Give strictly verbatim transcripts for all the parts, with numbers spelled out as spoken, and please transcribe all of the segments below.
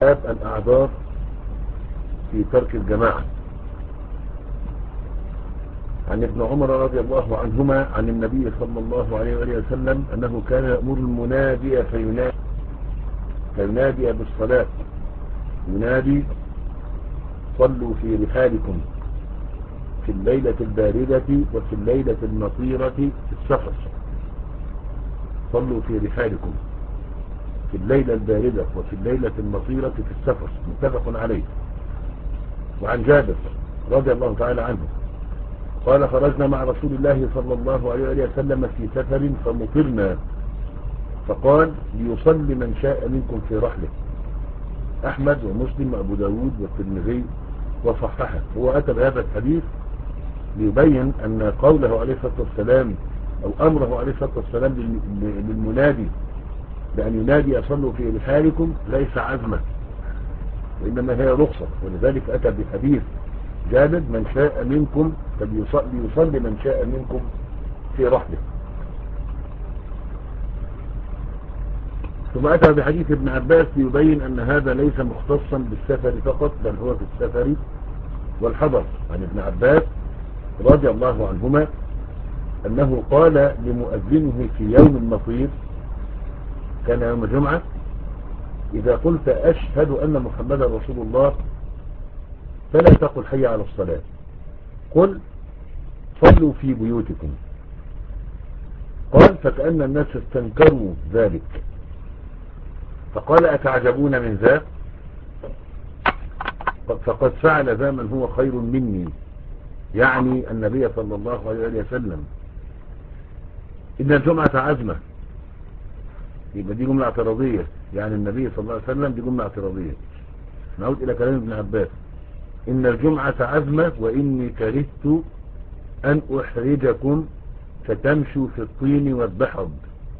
الأعذار في ترك الجماعة. عن ابن عمر رضي الله عنهما عن النبي صلى الله عليه وآله وسلم أنه كان يأمر المنادي فينادي, فينادي بالصلاة، ينادي: صلوا في رحالكم في الليلة الباردة وفي الليلة المطيرة في السفر. صلوا في رحالكم في الليلة الباردة وفي الليلة المطيرة في السفر، متفق عليه. وعن جابر رضي الله تعالى عنه قال: خرجنا مع رسول الله صلى الله عليه وسلم في سفر فمطرنا، فقال: ليصلي من شاء منكم في رحله. أحمد ومسلم وأبو داود والترمذي وصححه. هو أتى بهذا الحديث ليبين أن قوله عليه الصلاة والسلام أو أمره عليه الصلاة والسلام للمنادي بأن ينادي: أصلوا في رحالكم ليس عزمة، وإنما هي رخصة. ولذلك أتى بحديث جابر: من شاء منكم فليصلي من شاء منكم في رحله. ثم أتى بحديث ابن عباس ليبين أن هذا ليس مختصا بالسفر فقط، بل هو في السفر والحضر. عن ابن عباس رضي الله عنهما أنه قال لمؤذنه في يوم المطير، كان يوم الجمعة: إذا قلت أشهد أن محمدا رسول الله فلا تقل حي على الصلاة، قل صلوا في بيوتكم. قال: فكأن الناس استنكروا ذلك، فقال: أتعجبون من ذا؟ فقد فعل ذا من هو خير مني، يعني النبي صلى الله عليه وسلم. إن الجمعة عزمة، يبقى دي جملة اعتراضية، يعني النبي صلى الله عليه وسلم دي جملة اعتراضية. نعود إلى كلام ابن عباس: إن الجمعة عزمة وإني كرهت أن أحرجكم فتمشوا في الطين والدحض.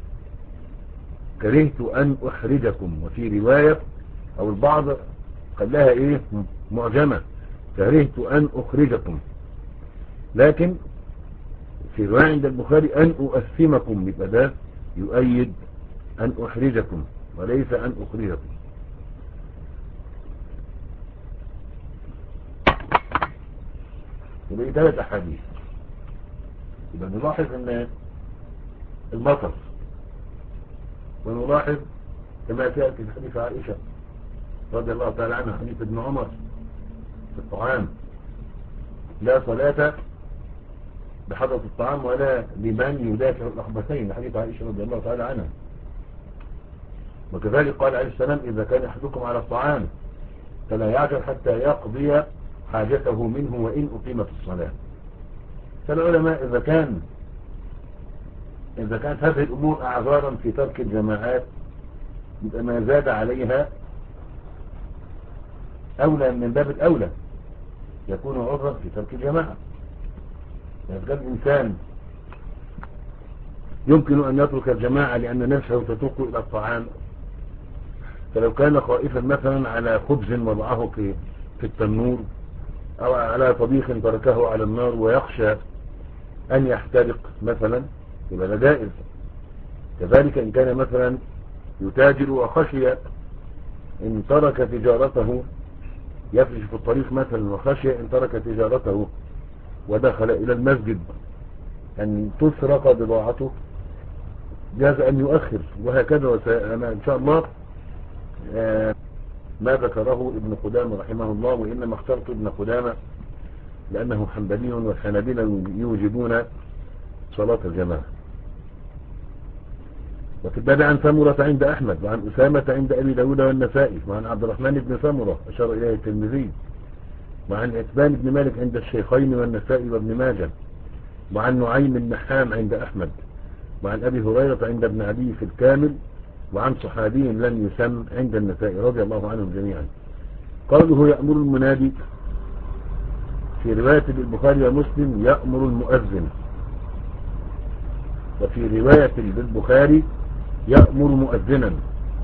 كرهت أن أحرجكم، وفي رواية أو البعض قال لها إيه معجمة: كرهت أن أخرجكم. لكن في رواية عند البخاري أن أؤثمكم، يبقى ده يؤيد أن أحرجكم وليس أن أخرجكم. يبقى ثلاث أحاديث. يبقى نلاحظ أن المطر، ونلاحظ كما تأتي في حديث عائشة رضي الله تعالى عنها، حديث ابن عمر في الطعام: لا صلاة بحضرة الطعام ولا لمن يدافع الأخبثين، حديث عائشة رضي الله تعالى عنها. وكذلك قال عليه السلام: إذا كان أحدكم على الطعام فلا يعجل حتى يقضي حاجته منه وإن أقيمت الصلاة. فالعلماء إذا كان إذا كانت هذه الأمور أعذارا في ترك الجماعات، يبقى ما زاد عليها أولى من باب الأولى يكون عذرا في ترك الجماعة. إذا كان الإنسان يمكن أن يترك الجماعة لأن نفسه تتوق إلى الطعام، فلو كان خائفا مثلا على خبز وضعه في في التنور أو على طبيخ تركه على النار ويخشى أن يحترق مثلا، يبقى ده جائز. كذلك إن كان مثلا يتاجر وخشي إن ترك تجارته، يفرش في الطريق مثلا، وخشي إن ترك تجارته ودخل إلى المسجد أن تسرق بضاعته، جاز أن يؤخر. وهكذا. وأنا إن شاء الله ما ذكره ابن قدامة رحمه الله، وإنما اخترت ابن قدامة لأنه حنبلي، والحنابلة يوجبون صلاة الجماعة. وفي الباب عن سمرة عند أحمد، وعن أسامة عند أبي داود والنسائي، وعن عبد الرحمن بن سمرة أشار إليه الترمذي، وعن عتبان بن مالك عند الشيخين والنسائي وابن ماجه، وعن نعيم النحام عند أحمد، وعن أبي هريرة عند ابن عدي في الكامل، وعن صحابي لم يسم عند النسائي رضي الله عنهم جميعا. قوله يأمر المنادي في رواية البخاري ومسلم يأمر المؤذن، وفي رواية البخاري يأمر مؤذنا.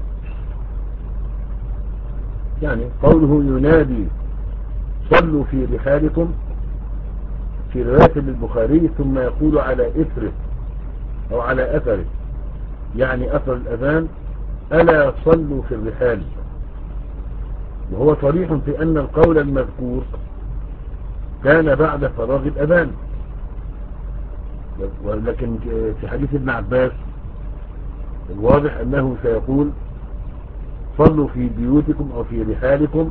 يعني قوله ينادي صلوا في رحالكم في رواية البخاري ثم يقول على إثره أو على أثره، يعني أثر الأذان: ألا صلوا في الرحال. وهو صريح في أن القول المذكور كان بعد فراغ الأذان، ولكن في حديث ابن عباس الواضح أنه سيقول صلوا في بيوتكم أو في رحالكم،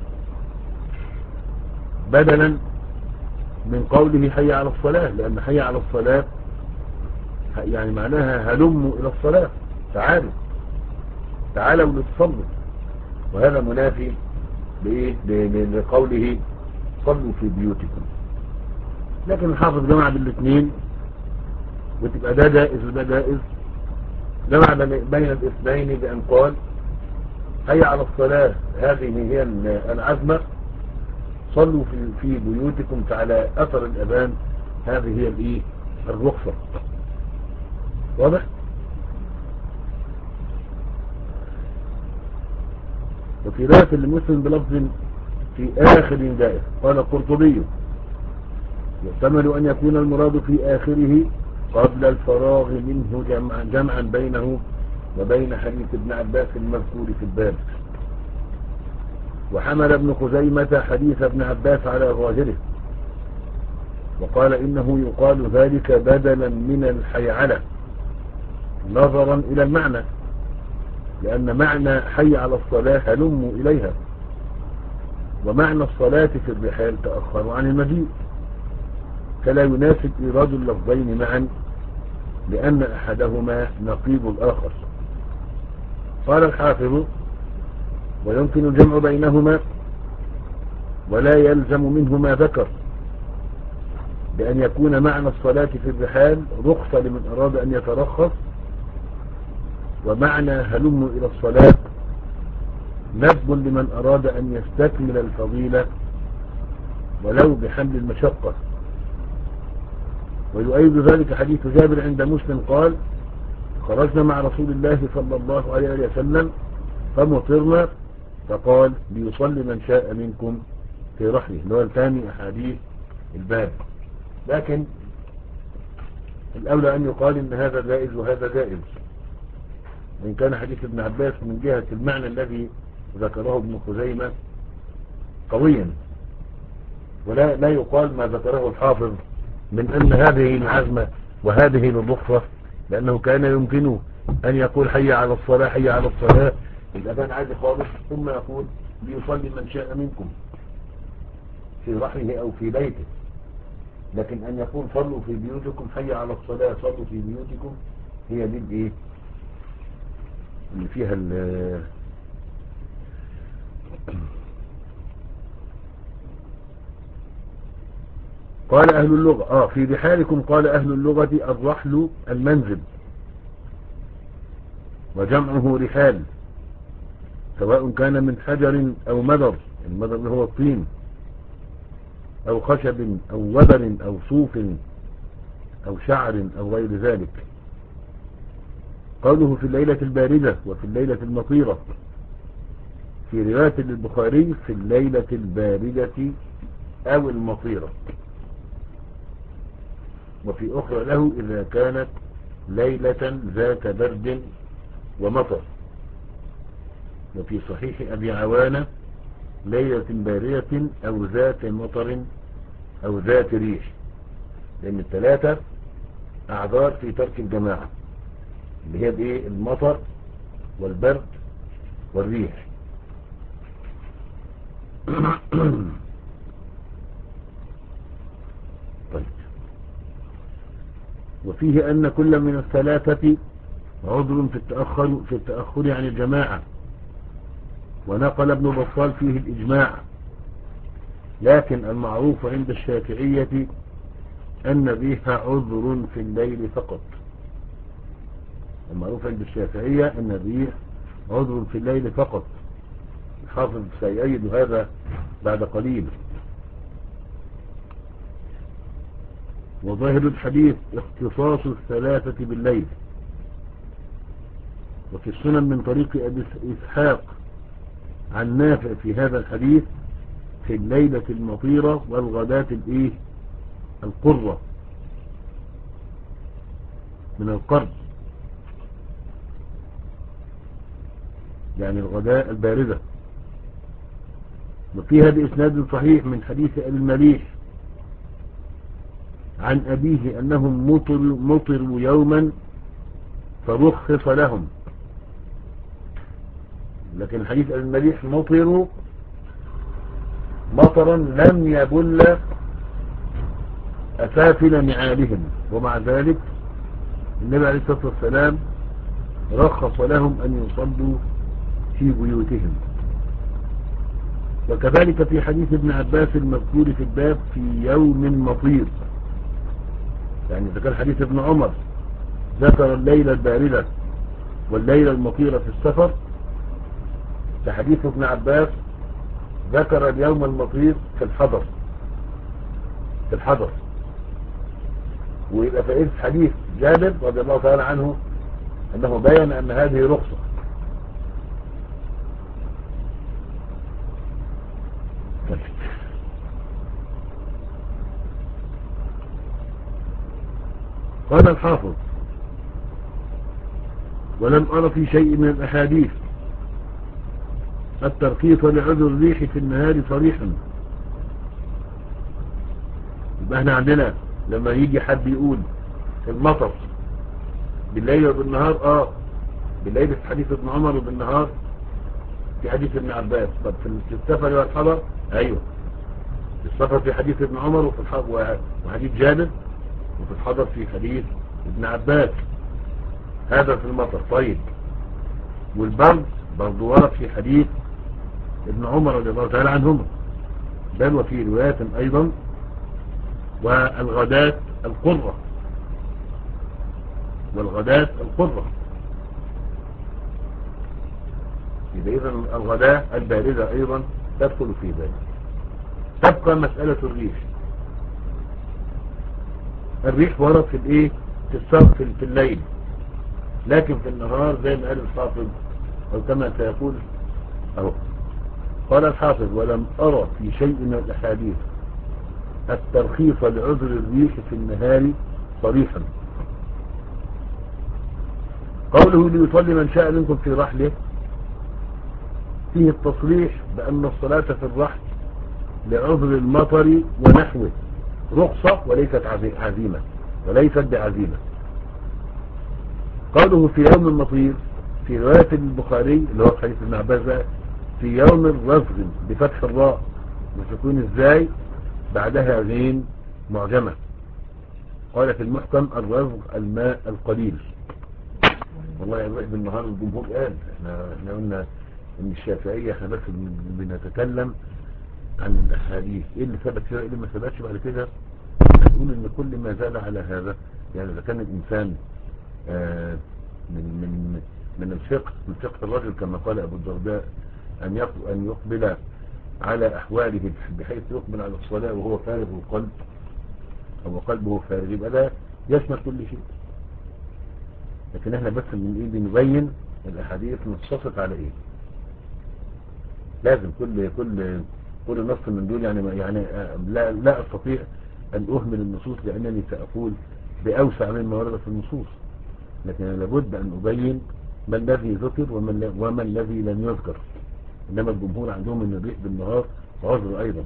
بدلا من قوله حي على الصلاة، لأن حي على الصلاة يعني معناها هلموا إلى الصلاة، تعالوا تعالوا لتصلوا، وهذا منافي لقوله صلوا في بيوتكم. لكن الحافظ جمع بالاثنين وتبقى ده جائز وده جائز، جمع بين الاثنين بأن قال حي على الصلاة هذه هي العزمة، صلوا في في بيوتكم على أثر الأذان هذه هي الايه الرخصة. واضح؟ وفي رواية لمسلم بلفظ في آخر جائز. قال القرطبي يحتمل أن يكون المراد في آخره قبل الفراغ منه جمعا, جمعا بينه وبين حديث ابن عباس المذكور في الباب. وحمل ابن خزيمة حديث ابن عباس على ظاهره وقال إنه يقال ذلك بدلا من الحيعلة نظرا إلى المعنى، لأن معنى حي على الصلاة هلموا إليها، ومعنى الصلاة في الرحال تأخر عن المجيء، فلا يناسب إيراد اللفظين معا لأن أحدهما نقيض الآخر. قال الحافظ ويمكن الجمع بينهما ولا يلزم منه ما ذكر، بأن يكون معنى الصلاة في الرحال رخصة لمن أراد أن يترخص، ومعنى هلم إلى الصلاة ندب لمن أراد أن يستكمل الفضيلة ولو بحمل المشقة. ويؤيد ذلك حديث جابر عند مسلم قال خرجنا مع رسول الله صلى الله عليه وسلم فمطرنا فقال ليصلي من شاء منكم في رحله، اللي هو الثاني أحاديث الباب. لكن الأولى أن يقال إن هذا جائز وهذا جائز، وإن كان حديث ابن عباس من جهة المعنى الذي ذكره ابن خزيمة قويا، ولا لا يقال ما ذكره الحافظ من أن هذه العزمة وهذه الرخصة، لأنه كان يمكنه أن يقول حي على الصلاة حي على الصلاة الأذان عادي خالص، ثم يقول ليصلي من شاء منكم في رحله أو في بيته. لكن أن يقول صلوا في بيوتكم حي على الصلاة صلوا في بيوتكم، هي دي الايه اللي فيها ال قال أهل اللغة آه في رحالكم. قال أهل اللغة الرحل المنزل، وجمعه رحال، سواء كان من حجر أو مدر، المدر هو الطين، أو خشب أو وبر أو صوف أو شعر أو غير ذلك. قوله في الليلة الباردة وفي الليلة المطيرة، في رواية للبخاري في الليلة الباردة أو المطيرة، وفي أخرى له إذا كانت ليلة ذات برد ومطر. وفي صحيح أبي عوانة ليلة باردة أو ذات مطر أو ذات ريح، لأن الثلاثة أعذار في ترك الجماعة، اللي هي بإيه المطر والبرد والريح. طيب. وفيه أن كل من الثلاثة عذر في التأخر في التأخر عن الجماعة، ونقل ابن بطال فيه الإجماع، لكن المعروف عند الشافعية أن فيها عذر في الليل فقط. المعروف عند الشافعية أن فيه عذر في الليل فقط. الحافظ سيؤيد هذا بعد قليل. وظاهر الحديث اختصاص الثلاثة بالليل. وفي السنن من طريق أبي إسحاق عن نافع في هذا الحديث في الليلة المطيرة والغداة الايه القرة من القرب، يعني الغداء الباردة. وفيها بإسناد صحيح من حديث المليح عن أبيه أنهم مطروا مطر يوما فرخص لهم. لكن حديث المليح مطروا مطرا لم يبل أسافل نعالهم، ومع ذلك النبي عليه الصلاة والسلام رخص لهم أن يصلوا في بيوتهم. وكذلك في حديث ابن عباس المذكور في الباب في يوم مطير، يعني إذا كان حديث ابن عمر ذكر الليلة الباردة والليلة المطيرة في السفر، فحديث ابن عباس ذكر اليوم المطير في الحضر في الحضر ويبقى فائدة حديث جابر رضي الله تعالى عنه أنه بيّن أن هذه رخصة. قال الحافظ: ولم أرى في شيء من الأحاديث الترخيص لعذر الريح في النهار صريحا. يبقى احنا عندنا لما يجي حد يقول المطر بالليل وبالنهار، اه بالليل في حديث ابن عمر وبالنهار في حديث ابن عباس. طب في السفر والحضر، ايوه في السفر في حديث ابن عمر وفي الحضر وحديث جابر، وفي الحضر في حديث ابن عباس. هذا في المطر. طيب والبرد برضو ورد في حديث ابن عمر رضي الله تعالى عنهما، بل وفي روايات ايضا. والغداة القرة والغداة القرة إذا إذن الغداة الباردة أيضا تدخل في ذلك. تبقى مسألة الريح. الريح ورد في الايه في الصرف في الليل، لكن في النهار زي ما قال الحافظ أو كما سيقول أهو. قال الحافظ: ولم أرى في شيء من الأحاديث الترخيص لعذر الريح في النهار صريحا. قوله: ليصلي من شاء منكم في رحله، فيه التصريح بأن الصلاة في الرحل لعذر المطر ونحوه رخصة وليست عزيمة وليست بعزيمة. قوله في يوم المطير في رواية البخاري اللي هو حديث ابن عباس في يوم الرزغ بفتح الراء وسكون ازاي بعدها غين معجمة. قال في المحكم: الرزغ الماء القليل. والله يا الواحد بالنهار الجمهور قال احنا احنا قلنا ان الشافعية احنا بس بنتكلم عن الاحاديث ايه اللي ثبت فيها ايه اللي ما ثبتش. بعد كده نقول ان كل ما زاد على هذا، يعني اذا كان الانسان آه من من من الفقه من فقه الرجل كما قال ابو الدرداء ان ان يقبل على احواله بحيث يقبل على الصلاة وهو فارغ القلب او قلبه فارغ، يبقى ده يشمل كل شيء. لكن احنا بس من ايه بنبين الاحاديث نتصفت على ايه. لازم كل كل كل نص من دول يعني يعني لا لا استطيع ان اهمل النصوص لانني ساقول باوسع مما ورد في النصوص، لكن لابد ان ابين ما الذي ذكر وما وما الذي لم يذكر. انما الجمهور عندهم ان الريح بالنهار عذر ايضا.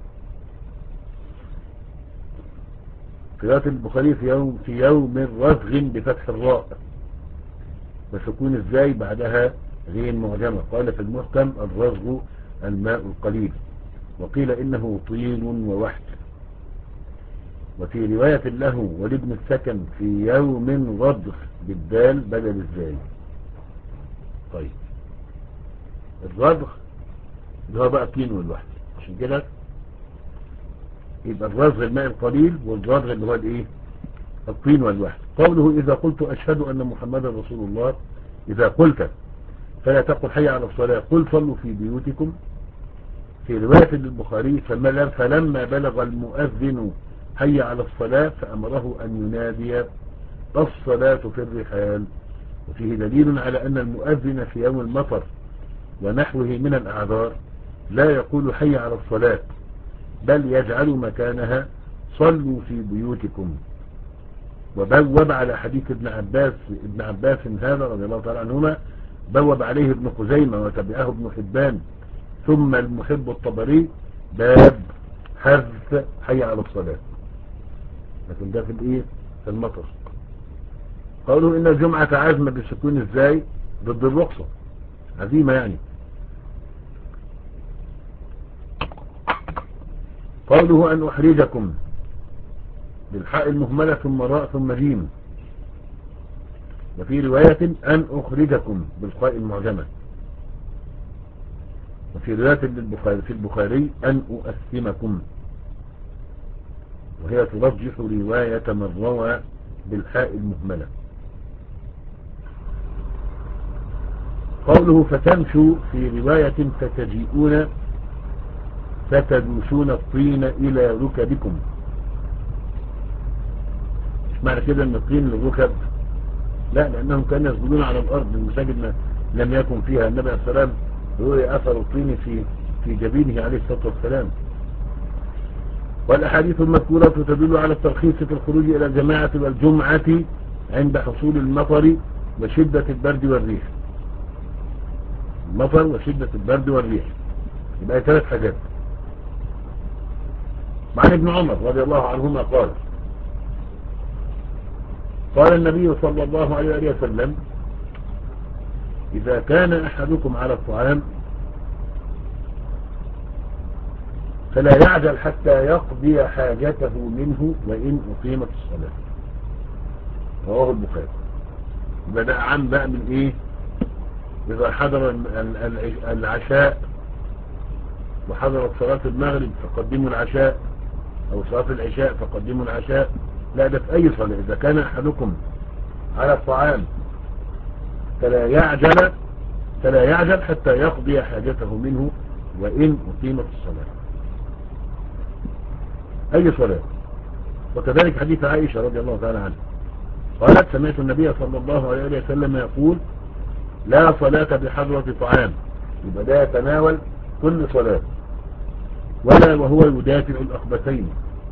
قراءة البخاري في يوم في يوم الرزغ بفتح الراء وسكون ازاي بعدها غين معجمة. قال في المحكم: الرزغ الماء القليل. وقيل انه طين ووحد. وفي رواية له ولابن السكن في يوم رضغ بالدال بدل الزاي. طيب الرضغ اللي هو بقى الطين والوحد، عشان كده يبقى الرزغ الماء القليل والرضغ اللي هو الايه الطين والوحد. قوله: اذا قلت اشهد ان محمدا رسول الله، اذا قلت فلا تقل حي على الصلاة، قل صلوا في بيوتكم. في رواية للبخاري: فلما بلغ المؤذن حي على الصلاة فأمره أن ينادي الصلاة في الرحال. وفيه دليل على أن المؤذن في يوم المطر ونحوه من الأعذار لا يقول حي على الصلاة، بل يجعل مكانها صلوا في بيوتكم. وبوب على حديث ابن عباس ابن عباس هذا رضي الله تعالى عنهما، بوب عليه ابن خزيمة وتبعه ابن حبان ثم المحب الطبري باب حذف حي على الصلاة، لكن ده في الايه في المطر. قالوا ان الجمعة عزمة بالسكون ازاي ضد الرخصة، عزيمة يعني. قوله ان احرجكم بالحاء المهملة ثم راء ثم جيم، وفي رواية ان اخرجكم بالخاء المعجمة، وفي رواية للبخاري في البخاري ان اؤثمكم، وهي ترجح رواية من روى بالحاء المهملة. قوله فتمشوا في رواية فتجيئون فتدوسون الطين إلى ركبكم، مش معنى كده ان الطين للركب، لا، لأنهم كانوا يسجدون على الأرض، المساجد لم يكن فيها النبي عليه السلام رؤي أثر الطين في في جبينه عليه الصلاة والسلام. والأحاديث المذكورة تدل على الترخيص في الخروج إلى الجماعة والجمعة عند حصول المطر وشدة البرد والريح. المطر وشدة البرد والريح يبقى ثلاث حاجات. عن ابن عمر رضي الله عنهما قال قال النبي صلى الله عليه وسلم إذا كان أحدكم على الطعام فلا يعجل حتى يقضي حاجته منه وإن أقيمت الصلاة. رواه البخاري. يبقى ده عام بقى من إيه؟ إذا حضر العشاء وحضرت صلاة المغرب فقدموا العشاء، أو صلاة العشاء فقدموا العشاء. لا، ده في أي صلاة. إذا كان أحدكم على الطعام فلا يعجل فلا يعجل حتى يقضي حاجته منه وإن أقيمت الصلاة، أي صلاة. وكذلك حديث عائشة رضي الله تعالى عنها قالت سمعت النبي صلى الله عليه وسلم يقول لا صلاة بحضرة طعام، يبقى ده يتناول كل صلاة، ولا وهو يدافع الأخبثين.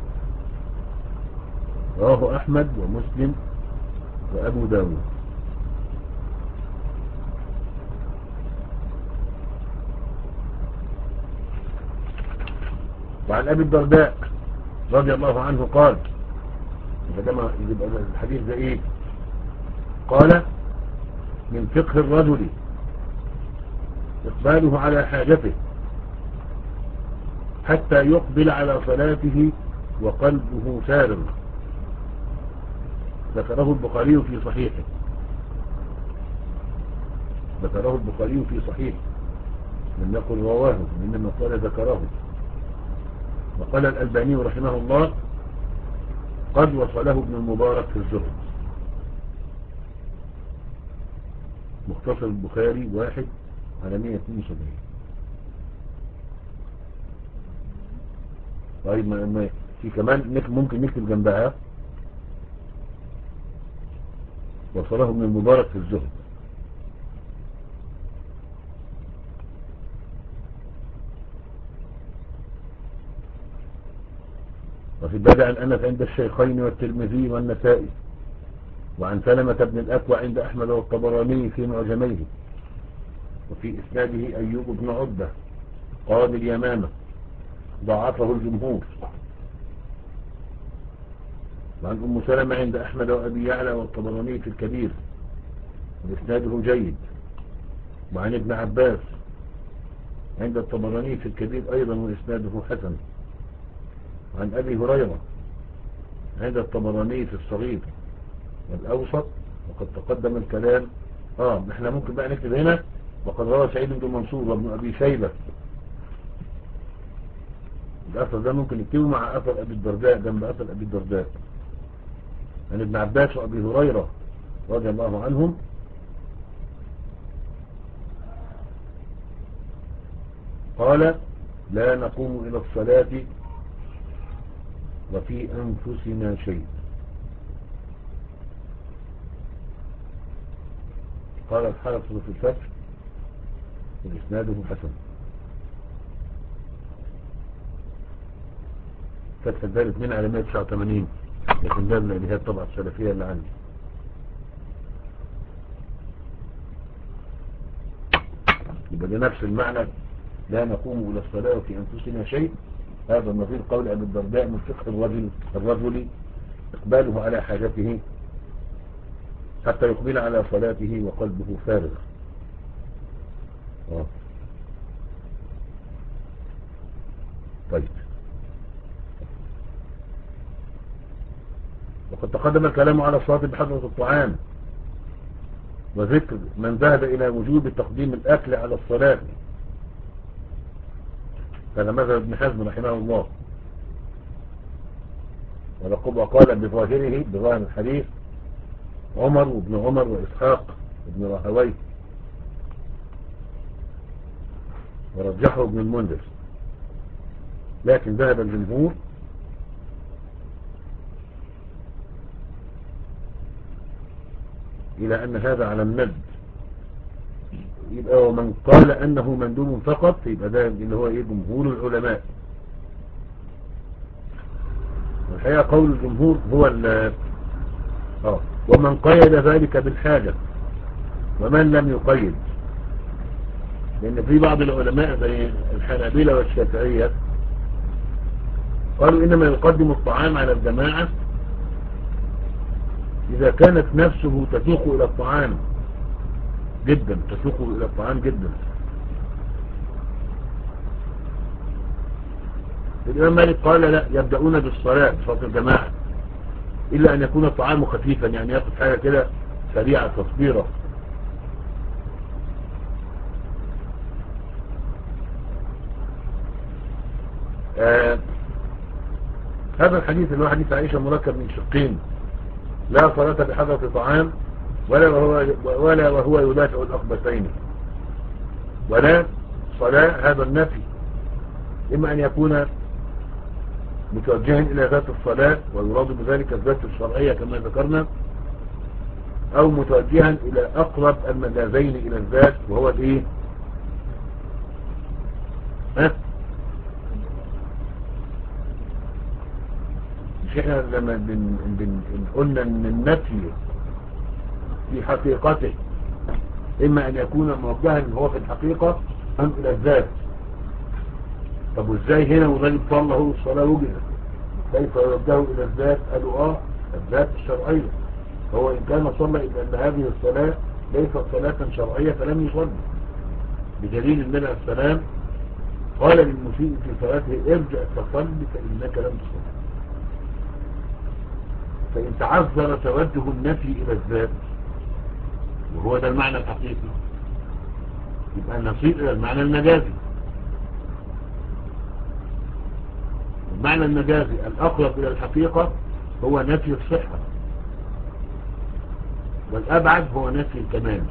رواه أحمد ومسلم وأبو داود. وعن أبي الدرداء رضي الله عنه قال، يبقى الحديث ده إيه؟ قال من فقه الرجل إقباله على حاجته حتى يقبل على صلاته وقلبه سارر. ذكره البخاري في صحيحه ذكره البخاري في صحيحه لم يقل رواه، إنما قال ذكره. وقال الألباني رحمه الله قد وصله ابن المبارك في الزهد. مختصر البخاري واحد على مئة واثنين وسبعين. طيب ما في كمان ممكن نكتب جنبها وصله ابن المبارك في الزهد. وفي بدء عن أنس عند الشيخين والترمذي والنسائي، وعن سلمة بن الأكوع عند أحمد والطبراني في معجميه، وفي إسناده أيوب بن عبدة قاضي اليمامة ضعفه الجمهور. وعن أم سلمة عند أحمد وأبي يعلى والطبراني في الكبير وإسناده جيد. وعن ابن عباس عند الطبراني في الكبير أيضا وإسناده حسن. وعن أبي هريرة عند الطبراني في الصغير والأوسط، وقد تقدم الكلام. اه احنا ممكن بقى نكتب هنا وقد روى سعيد بن منصور وابن أبي شيبة. الأثر ده ممكن نكتبه مع أثر أبي الدرداء جنب أثر أبي الدرداء عن ابن عباس وأبي هريرة رضي الله عنهم قال لا نقوم إلى الصلاة وفي أنفسنا شيء. قال الحافظ في الفتح وإسناده حسن. فتح الدار اثنين على مئة وتسعة وثمانين، لكن ده من الهيئات طبعا السلفية اللي عندي. يبقى ده نفس المعنى لا نقوم إلى الصلاة وفي أنفسنا شيء. هذا النظير قول أبي الدرداء من فقه الرجل الرجل إقباله على حاجته حتى يقبل على صلاته وقلبه فارغ. آه. طيب، وقد تقدم الكلام على الصلاة بحضرة الطعام وذكر من ذهب إلى وجوب تقديم الأكل على الصلاة. هذا مذهب ابن حزم رحمه الله، وقال بظاهره بظاهر الحديث عمر وابن عمر وإسحاق ابن راهويه، ورجحه ابن المنذر. لكن ذهب الجمهور إلى أن هذا على الند، يبقى ومن قال أنه مندوب فقط يبقى ده اللي هو إيه جمهور العلماء. والحقيقة قول الجمهور هو اه ومن قيد ذلك بالحاجة ومن لم يقيد، لأن في بعض العلماء زي الحنابلة والشافعية قالوا إنما يقدم الطعام على الجماعة إذا كانت نفسه تسوق إلى الطعام جدا، تسوق إلى الطعام جدا. الإمام مالك قال لا، يبدأون بالصلاة بصلاة الجماعة إلا أن يكون الطعام خفيفا، يعني يأخذ حاجة كده سريعة تصبيرة. آه هذا الحديث اللي هو حديث عائشة مركب من شقين، لا صلاة بحضرة طعام ولا وهو, ولا وهو يدافع الأخبثين، ولا صلاة. هذا النفي إما أن يكون متوجها إلى ذات الصلاة ويراد بذلك الذات الشرعية كما ذكرنا، أو متوجها إلى أقرب المجازين إلى الذات وهو الإيه؟ ها؟ مش إحنا لما بن بن قلنا أن النفي في حقيقته إما أن يكون موجها هو في الحقيقة أم إلى الذات. طب وإزاي هنا وذلك صلى هو الصلاة وجدت كيف يوجهه إلى الذات؟ قالوا آه الذات الشرعية. هو إن كان صلى إلا أن هذه الصلاة ليست صلاة شرعية فلم يصلي، بدليل النبي عليه السلام قال للمسيء في صلاته ارجع فصل فإنك لم تصلي. فإن تعذر توجه النفي إلى الذات وهو ده المعنى الحقيقي يبقى نصير إلى المعنى المجازي. المعنى المجازي الأقرب إلى الحقيقة هو نفي الصحة، والأبعد هو نفي الكمال.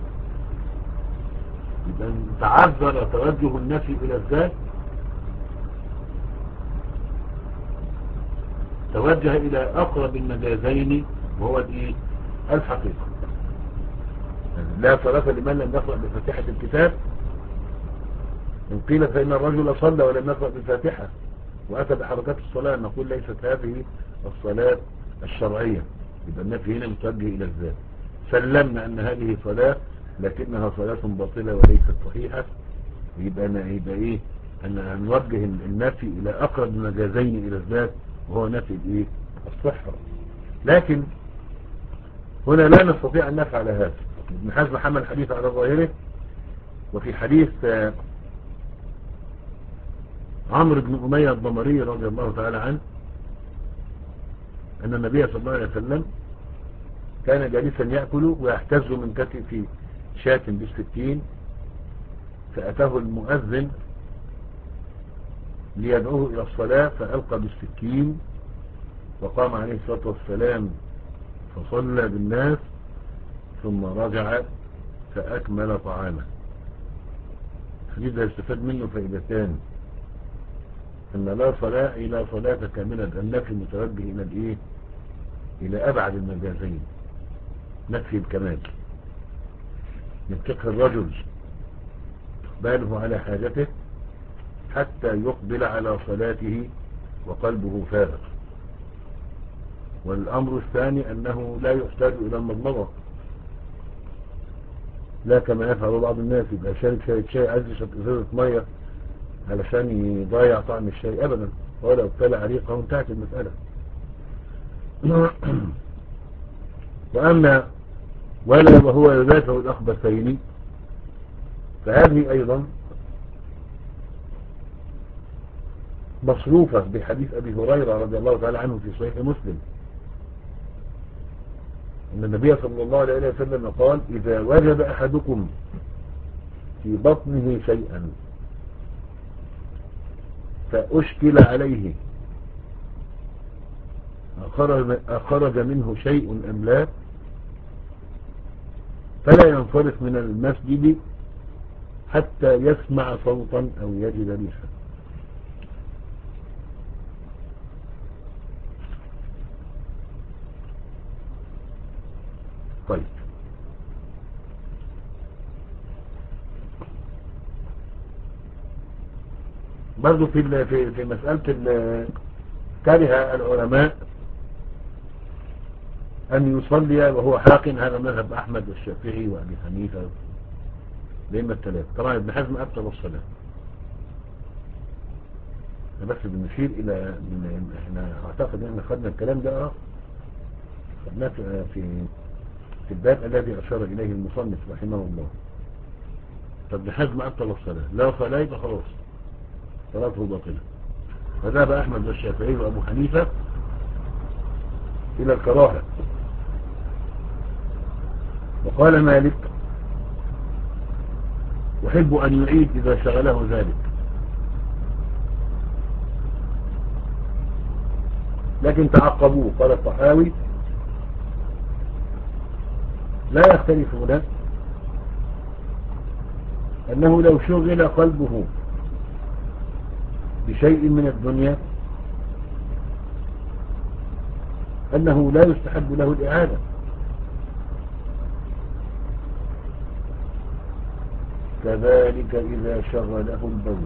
إذا تعذر توجه النفي إلى الذات توجه إلى أقرب المجازين وهو الحقيقة. لا صلاة لمن لم يقرأ بفاتحة الكتاب. إن قيل فإن الرجل صلى ولم يقرأ بالفاتحة وأتى بحركات الصلاة نقول ليست هذه الصلاة الشرعية، يبقى النفي هنا متوجه إلى الذات. سلمنا أن هذه صلاة لكنها صلاة باطلة وليست صحيحة، يبقى يبقى إيه أن نوجه النفي إلى أقرب المجازين إلى الذات وهو نفي الإيه الصحة. لكن هنا لا نستطيع أن نفعل هذا. ابن حزم حمل الحديث على ظاهره. وفي حديث عمرو بن أمية الضمري رضي الله تعالى عنه أن النبي صلى الله عليه وسلم كان جالسا يأكل ويحتز من كتف شاة بالسكين، فأتاه المؤذن ليدعوه إلى الصلاة فألقى بالسكين وقام عليه الصلاة والسلام فصلى بالناس ثم رجع فأكمل طعامه. الحديث ده يستفاد منه فائدتان: أن لا صلاة إلى صلاة كاملة، النفي متوجه إلى الإيه؟ إلى أبعد المجازين، نفي الكمال. من فقه الرجل باله على حاجته حتى يقبل على صلاته وقلبه فارغ. والأمر الثاني أنه لا يحتاج إلى المضمضة، لا كما يفعل بعض الناس، يبقى شارب شاي شاي عايز يشرب ازازة مية علشان يضيع طعم الشاي أبدا، ولو ابتلع ريقه انتهت المسألة. وأما ولا وهو يدافع الأخبثين فهذه أيضا مصروفة بحديث أبي هريرة رضي الله تعالى عنه في صحيح مسلم أن النبي صلى الله عليه وسلم قال: إذا وجد أحدكم في بطنه شيئا فأشكل عليه أخرج منه شيء أم لا، فلا ينصرف من المسجد حتى يسمع صوتا أو يجد ريحا. طيب، برضو في في في مسألة كره العلماء أن يصلي وهو حاق، هذا مذهب أحمد والشافعي وأبي حنيفة لأئمة الثلاثة. طبعا ابن حزم أبطل الصلاة. بس بنشير إلى من احنا أعتقد أن خدنا الكلام ده اه خدناه في في الباب الذي أشار إليه المصنف رحمه الله. فابن حزم أبطل الصلاة، لا صلاة يبقى خلاص صلاته باطلة. فذهب أحمد والشافعي وأبو حنيفة إلى الكراهة. وقال مالك: يحب أن يعيد إذا شغله ذلك. لكن تعقبوه. قال الطحاوي: لا يختلفون أنه لو شغل قلبه بشيء من الدنيا أنه لا يستحب له الإعادة. كذلك إذا شغله البول.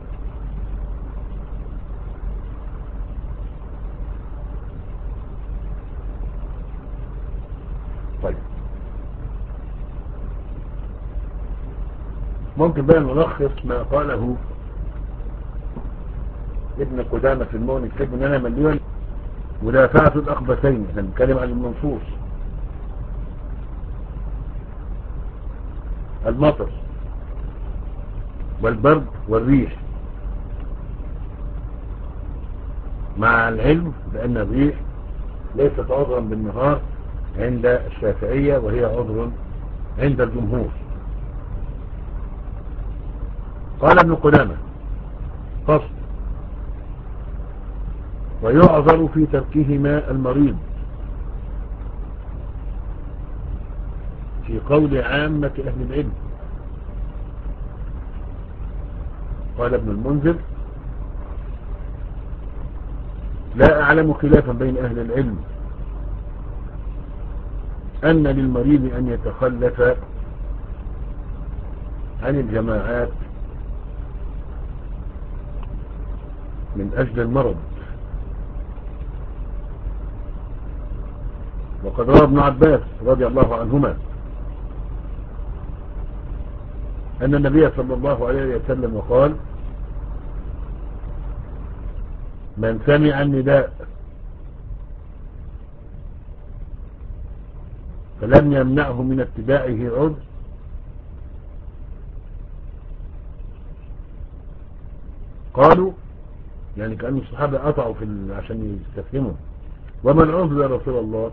طيب، ممكن بقى نلخص ما قاله ابن قدامة في المغني في ان انا مليون مدافعة الأخبثين. احنا بنتكلم عن المنصوص: المطر والبرد والريح، مع العلم بأن الريح ليست عذرا بالنهار عند الشافعية، وهي عذر عند الجمهور. قال ابن قدامة: فصل: ويعذر في تركهما المريض في قول عامة أهل العلم. قال ابن المنذر: لا أعلم خلافا بين أهل العلم أن للمريض أن يتخلف عن الجماعات من أجل المرض. وقد روى ابن عباس رضي الله عنهما أن النبي صلى الله عليه وسلم قال: من سمع النداء فلم يمنعه من اتباعه عذر قالوا، يعني كأن الصحابة قطعوا في ال... عشان يستفهموا: وما العذر يا رسول الله؟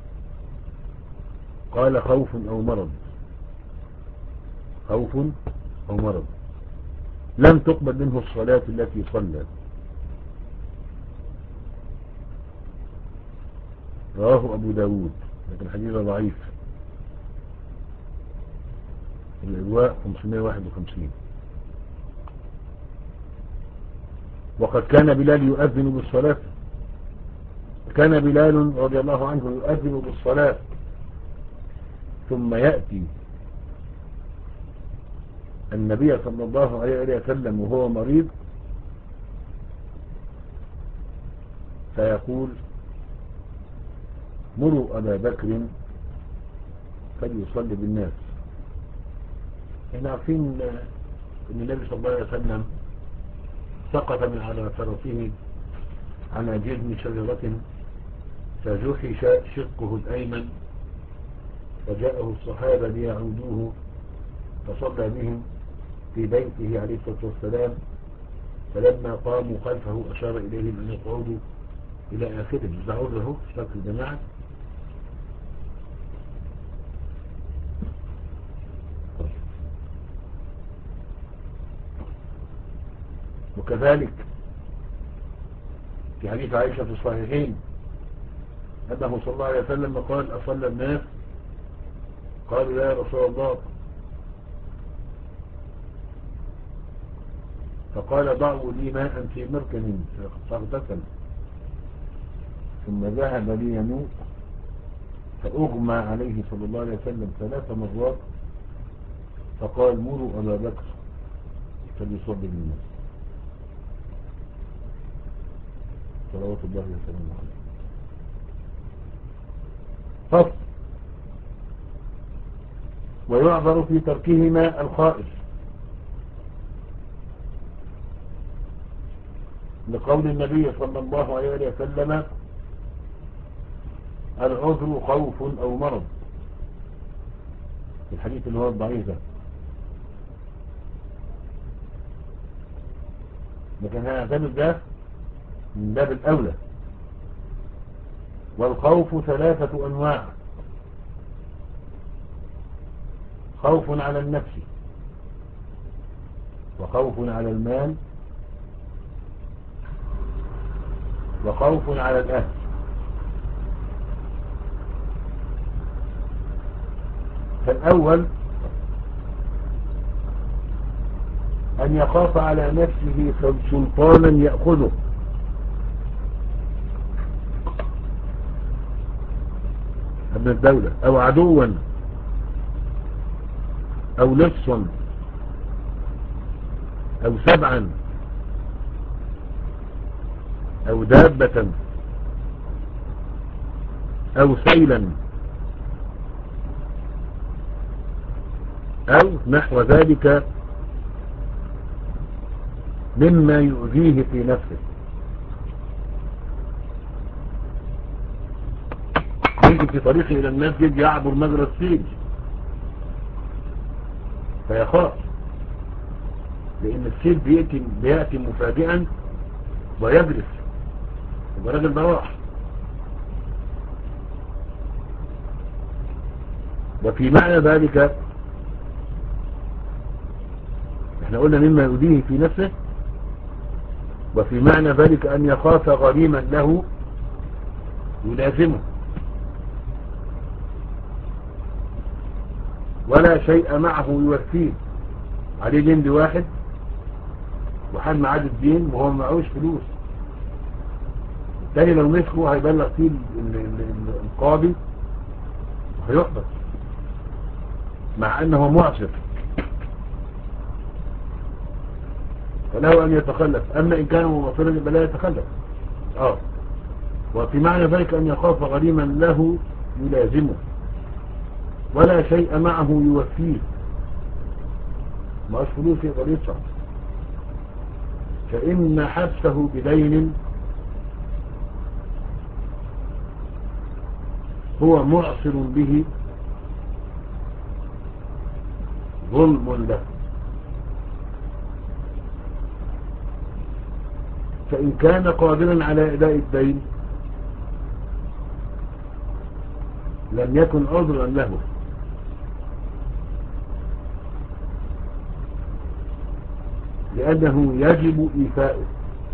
قال: خوف أو مرض. خوف أو مرض لم تقبل منه الصلاة التي صلى. رواه أبو داود، لكن الحديث ضعيف. الإجواء خمسمائة وواحد وخمسين. وقد كان بلال يؤذن بالصلاة، كان بلال رضي الله عنه يؤذن بالصلاة ثم يأتي النبي صلى الله عليه وسلم وهو مريض فيقول: مروا أبا بكر فليصلي بالناس. احنا عارفين ان النبي صلى الله عليه وسلم سقط من على فرسه على جذم شجرة فجحش شقه الأيمن، فجاءه الصحابة ليعودوه فصلى بهم في بيته عليه الصلاة والسلام، فلما قاموا خلفه أشار إليهم أن يقعدوا إلى آخره. الزعور له شكل الجماعة. وكذلك في حديث عائشة في الصحيحين أنه صلى الله عليه وسلم قال: أصلى الناس؟ قالوا: يا رسول الله. فقال: ضعوا لي ماء في مركن فاغتسل، ثم ذهب لينوء فأغمى عليه صلى الله عليه وسلم ثلاث مرات، فقال: مروا أبا بكر فليصلي بالناس، صلوات الله وسلامه عليه. فصل: ويعذر في تركهما الخائف، لقول النبي صلى الله عليه وسلم: العذر خوف أو مرض، في الحديث اللي هو الضعيف ده. لكن هنعتمد ده من باب الأولى. والخوف ثلاثة أنواع: خوف على النفس، وخوف على المال، وخوف على الأهل. فالأول أن يخاف على نفسه سلطانا يأخذه، من الدولة، أو عدوا، أو لصا، أو سبعا، أو دابة، أو سيلا، أو نحو ذلك مما يؤذيه في نفسه. يمكن في طريقه إلى المسجد يعبر مجرى السيل فيخاف، لأن السيل بيأتي, بيأتي مفاجئا ويجرس، يبقى راجل براح. وفي معنى ذلك احنا قلنا مما يؤذيه في نفسه، وفي معنى ذلك أن يخاف غريما له يلازمه، ولا شيء معه يوفيه. عليه دين بواحد وحال معاد الدين وهو معهوش فلوس، التاني لو مسكه هيبلغ فيه القاضي وهيحبس، مع انه معسر، فله ان يتخلف. اما ان كان مبصرا يبقى لا يتخلف. اه وفي معنى ذلك ان يخاف غريما له يلازمه، ولا شيء معه يوفيه، معهوش فلوس يقدر يدفع، فإن حبسه بدين هو معصر به ظلم له. فإن كان قادرا على أداء الدين لم يكن عذرا له، لأنه يجب إيفاؤه،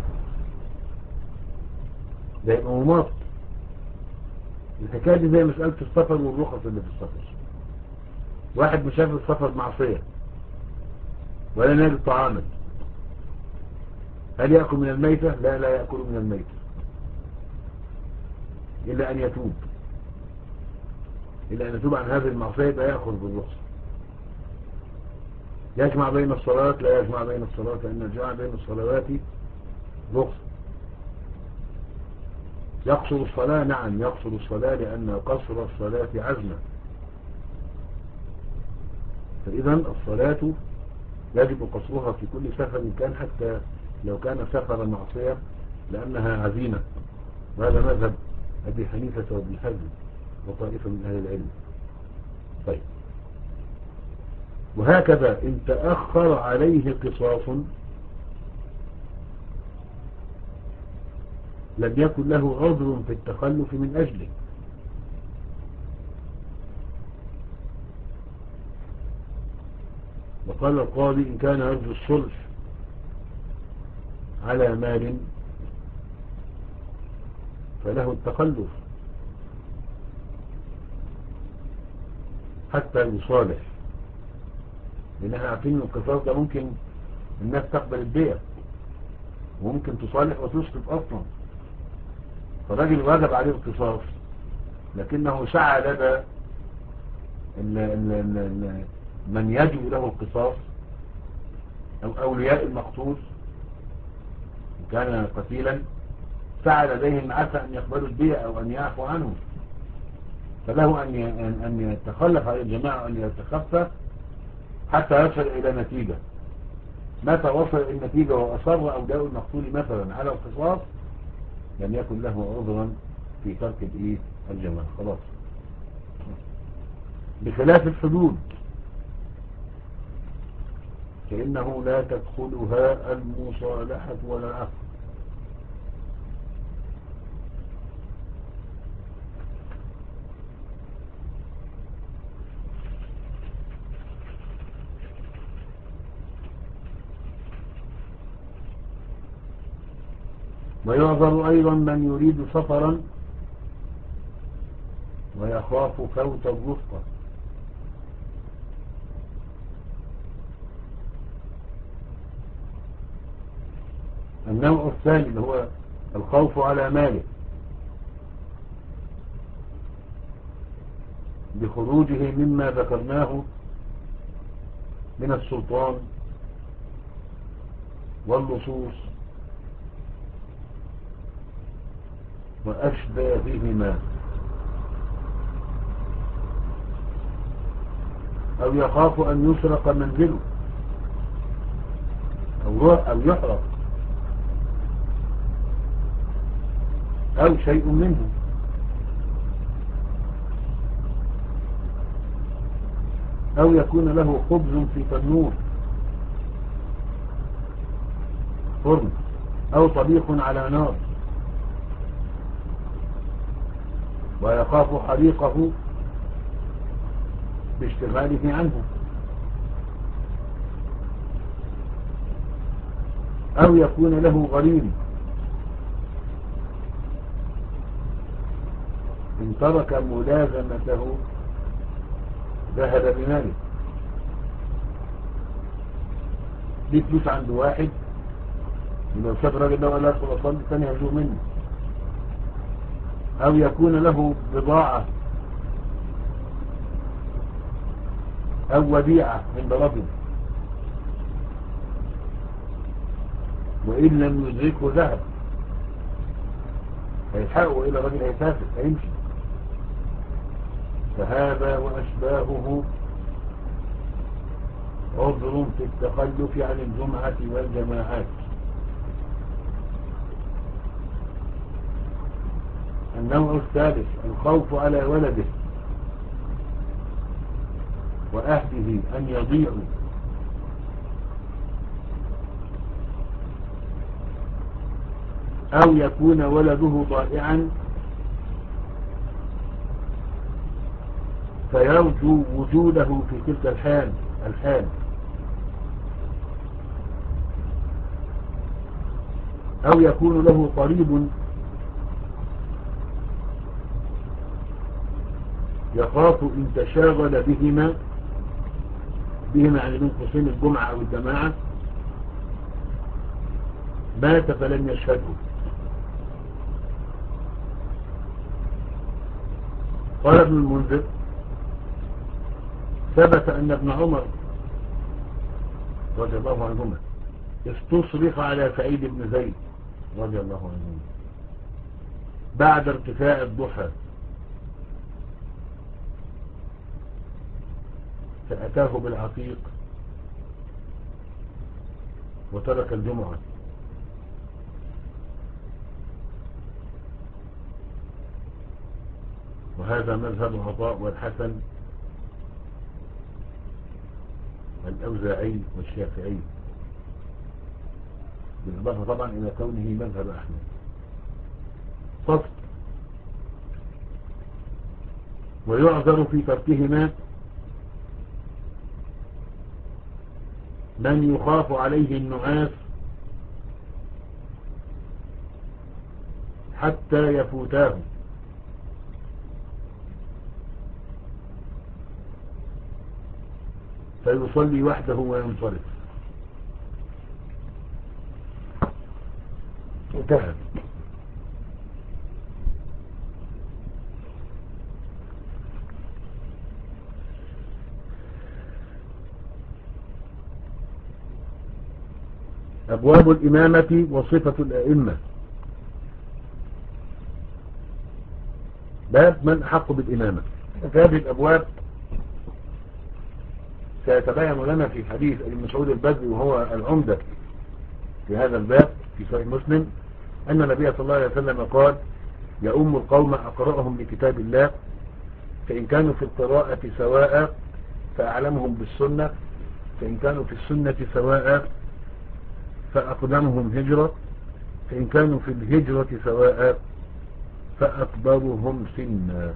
لأنه مماط. الحكاية دي زي مسألة السفر والرخص اللي في السفر. واحد مسافر السفر معصية ولا يجد طعاما، هل يأكل من الميتة؟ لا لا يأكل من الميتة إلا أن يتوب، إلا أن يتوب عن هذه المعصية يبقى يأخذ بالرخص. يجمع بين الصلاة؟ لا يجمع بين الصلاة، لأن الجمع بين الصلوات رخص. يقصر الصلاة؟ نعم يقصر الصلاة، لأن قصر الصلاة عزمة. فإذا الصلاة يجب قصرها في كل سفر كان، حتى لو كان سفر معصية لأنها عزيمة، وهذا مذهب أبي حنيفة وابن حزم وطائفة من أهل العلم. طيب، وهكذا إن تأخر عليه قصاص لم يكن له عذر في التخلف من أجله. وقال القاضي إن كان يرجو الصلح على مال فله التخلف حتى يصالح، لأنها عارفين ان القصاص ده ممكن الناس تقبل الدية وممكن تصالح وتسقط أصلا. فالراجل واجب عليه القصاص لكنه سعى لدى من يجب له القصاص أو أولياء المقتول إن كان قتيلا، سعى لديهم عسى أن يقبلوا الدية أو أن يعفوا عنه، فله أن أن يتخلف على الجماعة وأن يتخفى حتى يصل إلى نتيجة. متى وصل إلى النتيجة وأصر أولياء المقتول مثلا على القصاص لم يكن له عذرا في ترك الإيه الجماعة، خلاص. بخلاف الحدود فإنه لا تدخلها المصالحة ولا العفو. ويعذر أيضا من يريد سفرا ويخاف فوت الرفقة. النوع الثاني اللي هو الخوف على ماله بخروجه مما ذكرناه من السلطان واللصوص وأشباههما، أو يخاف أن يسرق منزله أو أو يحرق أو شيء منه، أو يكون له خبز في تنور فرن أو طبيخ على نار ويخاف حريقه باشتغاله عنه، أو يكون له غريم إن ترك ملازمته ذهب بماله. دي فلوس عند واحد لو شاف الراجل ده ولا يدخل أصلا الثاني هيجوه منه، أو يكون له بضاعة أو وديعة عند رجل وإن لم يدركه ذهب هيلحقه إلى الرجل هيسافر هيمشي. فهذا وأشباهه عذر في التخلف عن الجمعة والجماعات. النوع الثالث الخوف على ولده وأهله أن يضيعوا، أو يكون ولده ضائعا فيرجو وجوده في تلك الحال الحال أو يكون له قريب يخاف إن تشاغل بهما بهما يعني من قوسين الجمعة أو الجماعة مات فلم يشهده. قال ابن المنذر ثبت أن ابن عمر رضي الله عنهما استصرخ على سعيد بن زيد رضي الله عنهما بعد ارتفاع الضحى فأتاه بالعقيق وترك الجمعة وهذا مذهب عطاء والحسن الأوزاعي والشافعي، بالإضافة طبعا إلى كونه مذهب أحمد. فصل: ويعذر في تركهما من يخاف عليه النعاس حتى يفوتاه، فيصلي وحده وينصرف. انتهى. أبواب الإمامة وصفة الأئمة. باب من أحق بالإمامة. في هذه الأبواب سيتبين لنا في حديث ابن مسعود البدري وهو العمدة في هذا الباب في صحيح مسلم أن النبي صلى الله عليه وسلم قال: يؤم القوم أقرأهم لكتاب الله، فإن كانوا في القراءة سواء فأعلمهم بالسنة، فإن كانوا في السنة سواء فأقدمهم هجرة، فإن كانوا في الهجرة سواء فأكبرهم سنا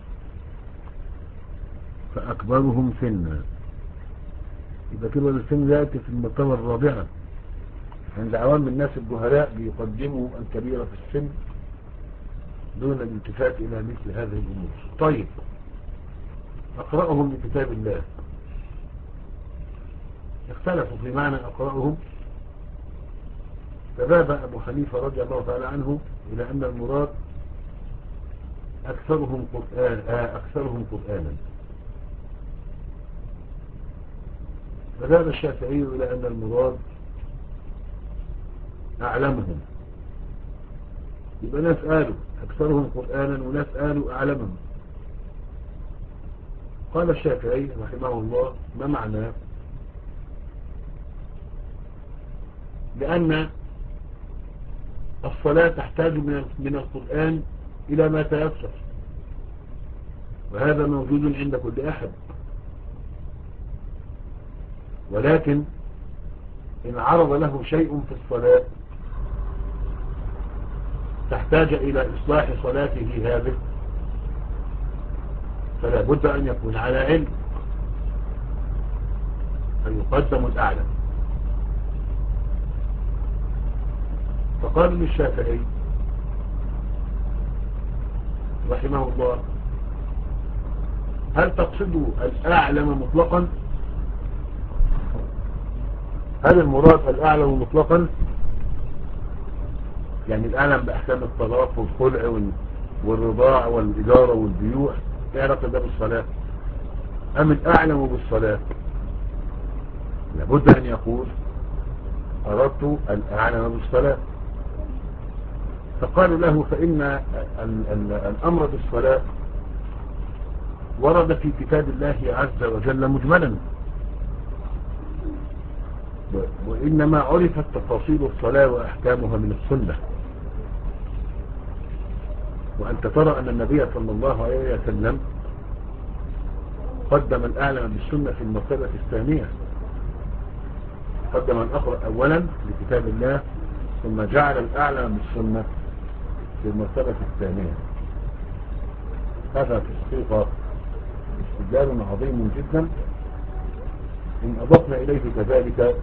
فأكبرهم سنا إذا كبر السن يأتي في المرتبة الرابعة عند عوام الناس الجهلاء، بيقدموا الكبير في السن دون الالتفات إلى مثل هذه الأمور. طيب، أقرأهم لكتاب الله. اختلفوا في معنى أقرأهم، فذهب أبو حنيفة رضي الله تعالى عنه إلى أن المراد أكثرهم قرآن أكثرهم قرآنا، فذهب الشافعي إلى أن المراد أعلمهم. يبقى ناس قالوا أكثرهم قرآنا وناس قالوا أعلمهم. قال الشافعي رحمه الله: ما معناه؟ لأن الصلاة تحتاج من القرآن إلى ما تيسر، وهذا موجود عند كل أحد، ولكن إن عرض له شيء في الصلاة تحتاج إلى إصلاح صلاته هذه، فلا بد أن يكون على علم، فيقدم الأعلم. فقال للشافعي رحمه الله: هل تقصد الأعلم مطلقا؟ هل المراد الأعلم مطلقا يعني الأعلم بأحكام الطلاق والخلع والرضاع والإجارة والبيوع يعرف ده بالصلاة، أم الأعلم بالصلاة؟ لابد أن يقول أردت الأعلم بالصلاة. فقالوا له: فإن الأمر بالصلاة ورد في كتاب الله عز وجل مجملا، وإنما عرفت تفاصيل الصلاة وأحكامها من السنة. وأنت ترى أن النبي صلى الله عليه وسلم قدم الأعلم بالسنة في المرتبة الثانية، قدم الأقرأ أولا لكتاب الله ثم جعل الأعلم بالسنة في المرتبة الثانية. هذا في الحقيقة استدلال عظيم جدا. إن أضفنا إليه كذلك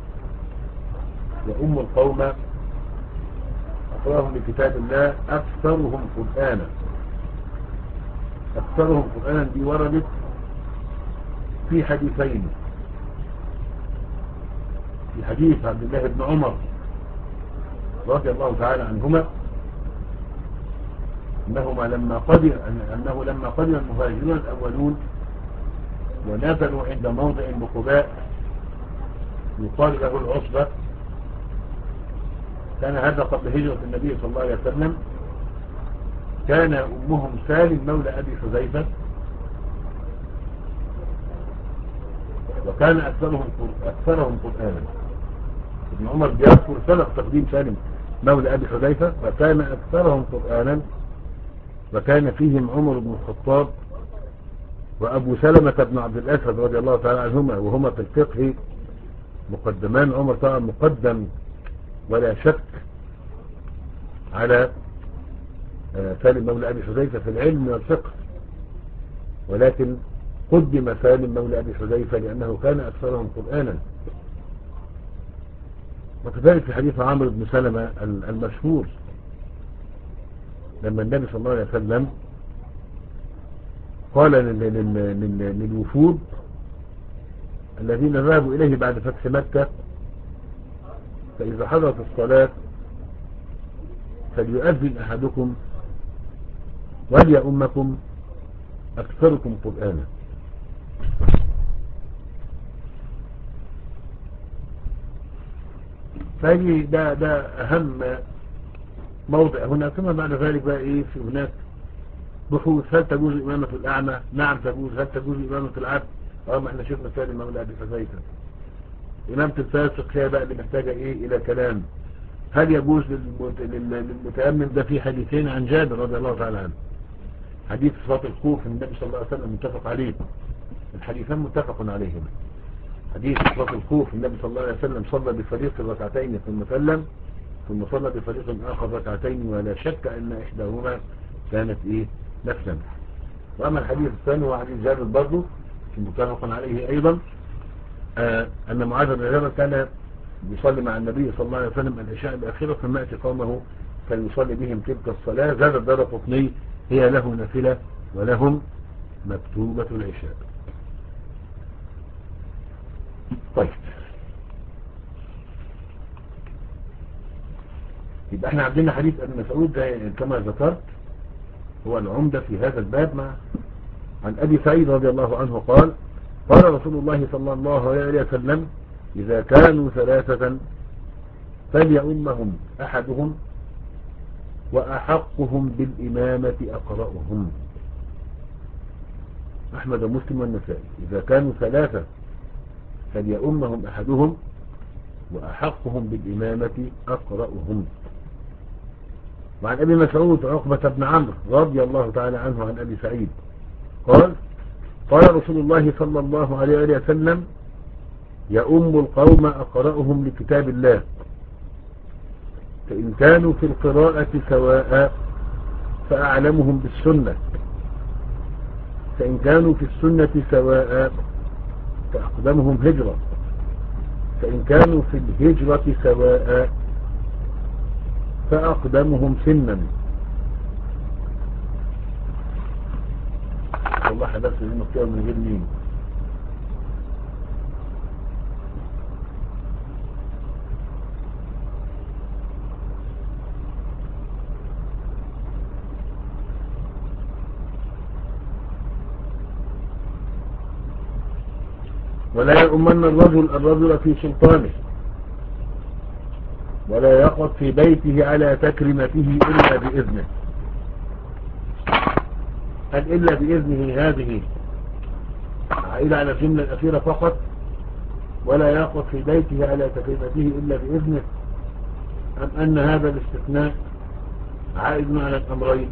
وأم القوم أقراهم لكتاب الله أكثرهم قرآنا. أكثرهم قرآنا دي وردت في حديثين: في حديث عبد الله بن عمر رضي الله تعالى عنهما أنهما لما قدم أنه لما قدم المهاجرون الأولون ونزلوا عند موضع بقباء يقال له العصبة، كان هذا قبل هجرة النبي صلى الله عليه وسلم، كان أمهم سالم مولى أبي حذيفة، وكان أكثرهم أكثرهم قرآنا. ابن عمر بيذكر سبق تقديم سالم مولى أبي حذيفة، فكان أكثرهم قرآنا وكان فيهم عمر بن الخطاب وأبو سلمة بن عبد الأسد رضي الله تعالى عنهما، وهما في الفقه مقدمان. عمر طبعا مقدم ولا شك على سالم مولى أبي حذيفة في العلم والفقه، ولكن قدم سالم مولى أبي حذيفة لأنه كان أكثرهم قرآنا. وكذلك في حديث عمرو بن سلمة المشهور لما النبي صلى الله عليه وسلم قال للوفود الذين ذهبوا إليه بعد فتح مكة: فإذا حضرت الصلاة فليؤذن أحدكم وليؤمكم أكثركم قرآنا. فهي ده, ده أهم موضع هنا. ثم بعد ذلك بقى إيه، في هناك بحوث: هل تجوز إمامة الأعمى؟ نعم تجوز. هل تجوز إمامة العبد؟ اه ما احنا شفنا سالم مولى أبي حذيفة. إمامة الفاسق هي بقى اللي محتاجة إيه إلى كلام. هل يجوز للمتأمم؟ ده في حديثين عن جابر رضي الله تعالى عنه. حديث صلاة الخوف النبي صلى الله عليه وسلم متفق عليه، الحديثان متفق عليهما. حديث صلاة الخوف النبي صلى الله عليه وسلم صلى بفريق ركعتين ثم سلم، ثم صلى بفريق آخر ركعتين، ولا شك أن إحداهما كانت إيه نفسا. وأما الحديث الثاني هو حديث جابر برضه متفق عليه أيضا، آه أن معاذ بن جبل كان يصلي مع النبي صلى الله عليه وسلم العشاء الأخيرة، ثم يأتي قومه فيصلي بهم تلك الصلاة. زاد الدارقطني: هي له نافلة ولهم مكتوبة العشاء. طيب، يبقى احنا عندنا حديث ابن مسعود ده كما ذكرت هو العمدة في هذا الباب. مع عن أبي سعيد رضي الله عنه قال: قال رسول الله صلى الله عليه وسلم: إذا كانوا ثلاثة فليؤمهم أحدهم وأحقهم بالإمامة أقرأهم. أحمد ومسلم والنسائي: إذا كانوا ثلاثة فليؤمهم أحدهم وأحقهم بالإمامة أقرأهم. وعن أبي مسعود عقبة بن عمرو رضي الله تعالى عنه عن أبي سعيد قال: قال رسول الله صلى الله عليه وسلم: يؤم القوم أقرأهم لكتاب الله، فإن كانوا في القراءة سواء فأعلمهم بالسنة، فإن كانوا في السنة سواء فأقدمهم هجرة، فإن كانوا في الهجرة سواء فأقدمهم سنا. والله حدثت لنا كتاب من غير مين. ولا يؤمن الرجل الرجل في سلطانه، ولا يقعد في بيته على تكريمته إلا بإذنه. هل إلا بإذنه هذه عائلة على الجملة الأخيرة فقط، ولا يقعد في بيته على تكريمته إلا بإذنه، أم أن هذا الاستثناء عائد على الأمرين؟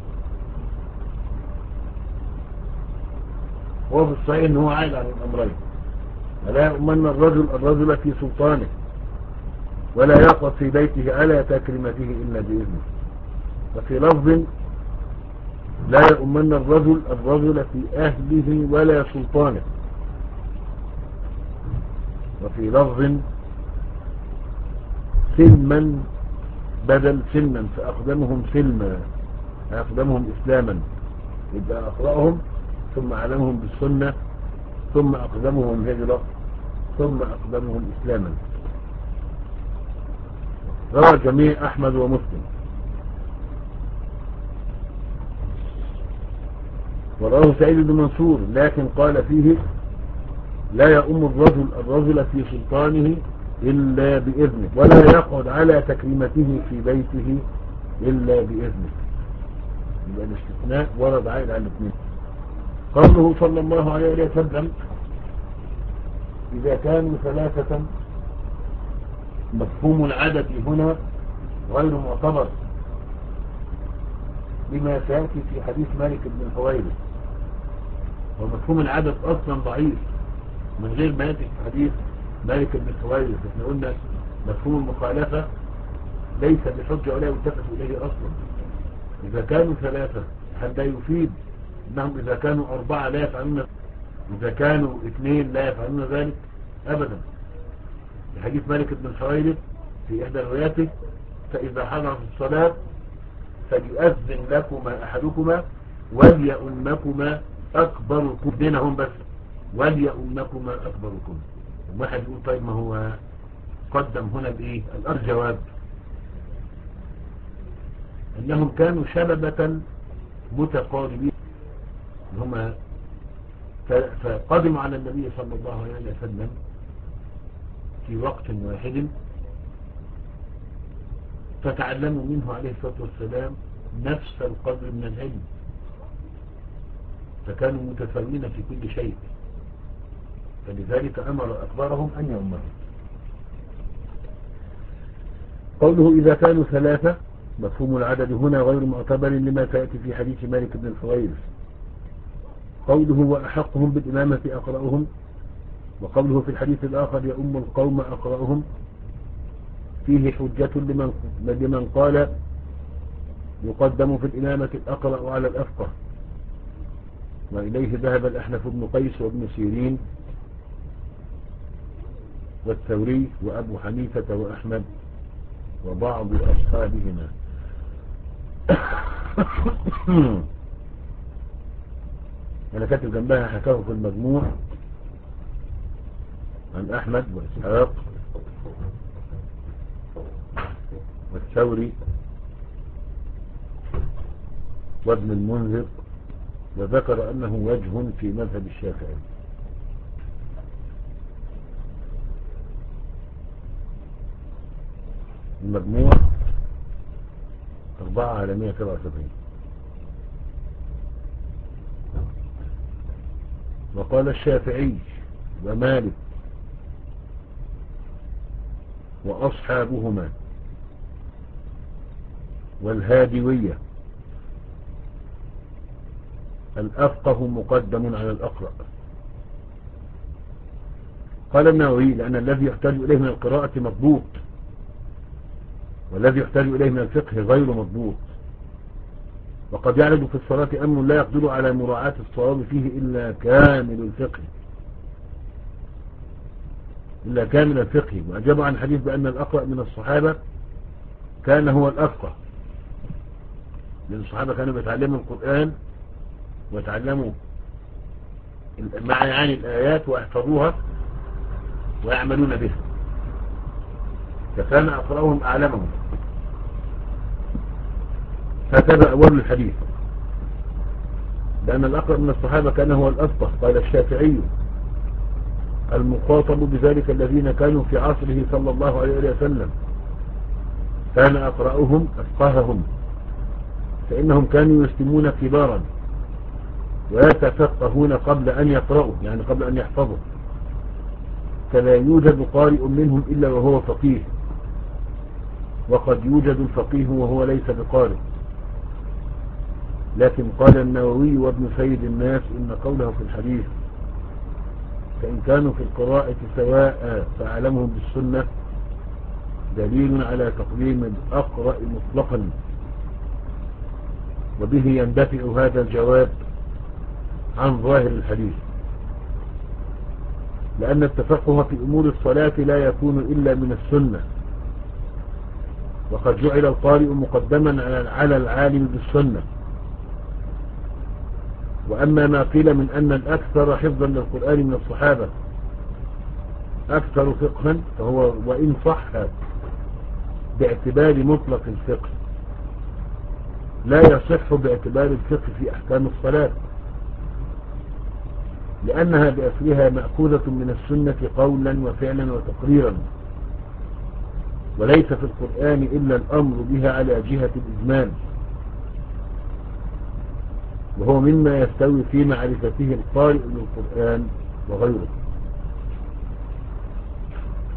هو في الصحيح أنه عائد على الأمرين. ولا يؤمن الرجل الرجل في سلطانه، ولا يقعد في بيته على تكريمته إلا بإذنه. وفي لفظ: لا يؤمن الرجل الرجل في أهله ولا سلطانه. وفي لفظ: سلما بدل سلما، فأقدمهم سلما، أقدمهم إسلاما. يبقى أقرأهم ثم أعلمهم بالسنة، ثم أقدمهم هجرة، ثم أقدمهم إسلاما. روى جميع أحمد ومسلم. ورواه سعيد بن منصور لكن قال فيه: لا يؤم الرجل الرجل في سلطانه إلا بإذنه، ولا يقعد على تكريمته في بيته إلا بإذنه. يبقى الاستثناء ورد عائد على الاثنين. قوله صلى الله عليه وسلم: إذا كانوا ثلاثة، مفهوم العدد هنا غير معتبر، لما سيأتي في حديث مالك بن الحويرث. ومفهوم العدد أصلا ضعيف من غير ما يأتي في حديث مالك بن الحويرث. احنا قلنا مفهوم المخالفة ليس بحجة ولا يلتفت إليه أصلا. إذا كانوا ثلاثة هل لا يفيد أنهم إذا كانوا أربعة لا يفعلون، إذا كانوا اثنين لا يفعلون ذلك أبدا. في حديث مالك بن الحويرث في إحدى رواياته فإذا حضرت الصلاة فليؤذن لكما أحدكما وليؤمكما أكبركم، بينهم بس وليؤمكما أكبركم. واحد يقول طيب ما هو قدم هنا بإيه الجواب أنهم كانوا شببة متقاربين هم، فقدموا على النبي صلى الله عليه وسلم في وقت واحد فتعلموا منه عليه الصلاة والسلام نفس القدر من العلم، فكانوا متساويين في كل شيء، فلذلك أمر أكبرهم أن يؤمروا. قوله إذا كانوا ثلاثة مفهوم العدد هنا غير معتبر لما سيأتي في حديث مالك بن الحويرث. قوله وأحقهم بالإمامة أقرأهم، وقوله في الحديث الآخر يؤم القوم أقرأهم، فيه حجة لمن, لمن قال يقدم في الإمامة الأقرأ على الأفقه، وإليه ذهب الأحنف بن قيس وابن سيرين والثوري وأبو حنيفة وأحمد وبعض أصحابهما. أنا كاتب جنبها حكاه في المجموع عن أحمد وإسحاق والثوري وابن المنذر، وذكر أنه وجه في مذهب الشافعي. المجموع أربعة على مئة وسبعة وسبعين. وقال الشافعي ومالك وأصحابهما والهادوية الأفقه مقدم على الأقرأ. قال النووي لأن الذي يحتاج إليه من القراءة مضبوط، والذي يحتاج إليه من الفقه غير مضبوط، وقد يعرض في الصلاة أمر لا يقدر على مراعاة الصواب فيه إلا كامل الفقه إلا كامل الفقه. وأجاب عن حديث بأن الأقرأ من الصحابة كان هو الأفقه، لأن الصحابة كانوا يتعلموا القرآن ويتعلموا معاني الآيات ويحفظوها ويعملون بها، فكان أقرأهم أعلمهم. هكذا أول الحديث لأن الأقرأ من الصحابة كان هو الأفقه. قال الشافعي المخاطب بذلك الذين كانوا في عصره صلى الله عليه وسلم كان أقرأهم أفقههم، فإنهم كانوا يسلمون كبارا ويتفقهون قبل أن يقرأوا، يعني قبل أن يحفظوا، فلا يوجد قارئ منهم إلا وهو فقيه، وقد يوجد الفقيه وهو ليس بقارئ. لكن قال النووي وابن سيد الناس إن قوله في الحديث فإن كانوا في القراءة سواء فأعلمهم بالسنة دليل على تقديم الأقرأ مطلقا، وبه يندفع هذا الجواب عن ظاهر الحديث، لأن التفقه في أمور الصلاة لا يكون إلا من السنة، وقد جعل القارئ مقدما على العالم بالسنة. وأما ما قيل من أن الأكثر حفظا للقرآن من الصحابة أكثر فقها فهو وإن صح باعتبار مطلق الفقه لا يصح باعتبار الفقه في أحكام الصلاة، لأنها بأصلها مأخوذة من السنة قولا وفعلا وتقريرا، وليس في القرآن إلا الأمر بها على جهة الإجمال، وهو مما يستوي في معرفته القارئ للقرآن وغيره.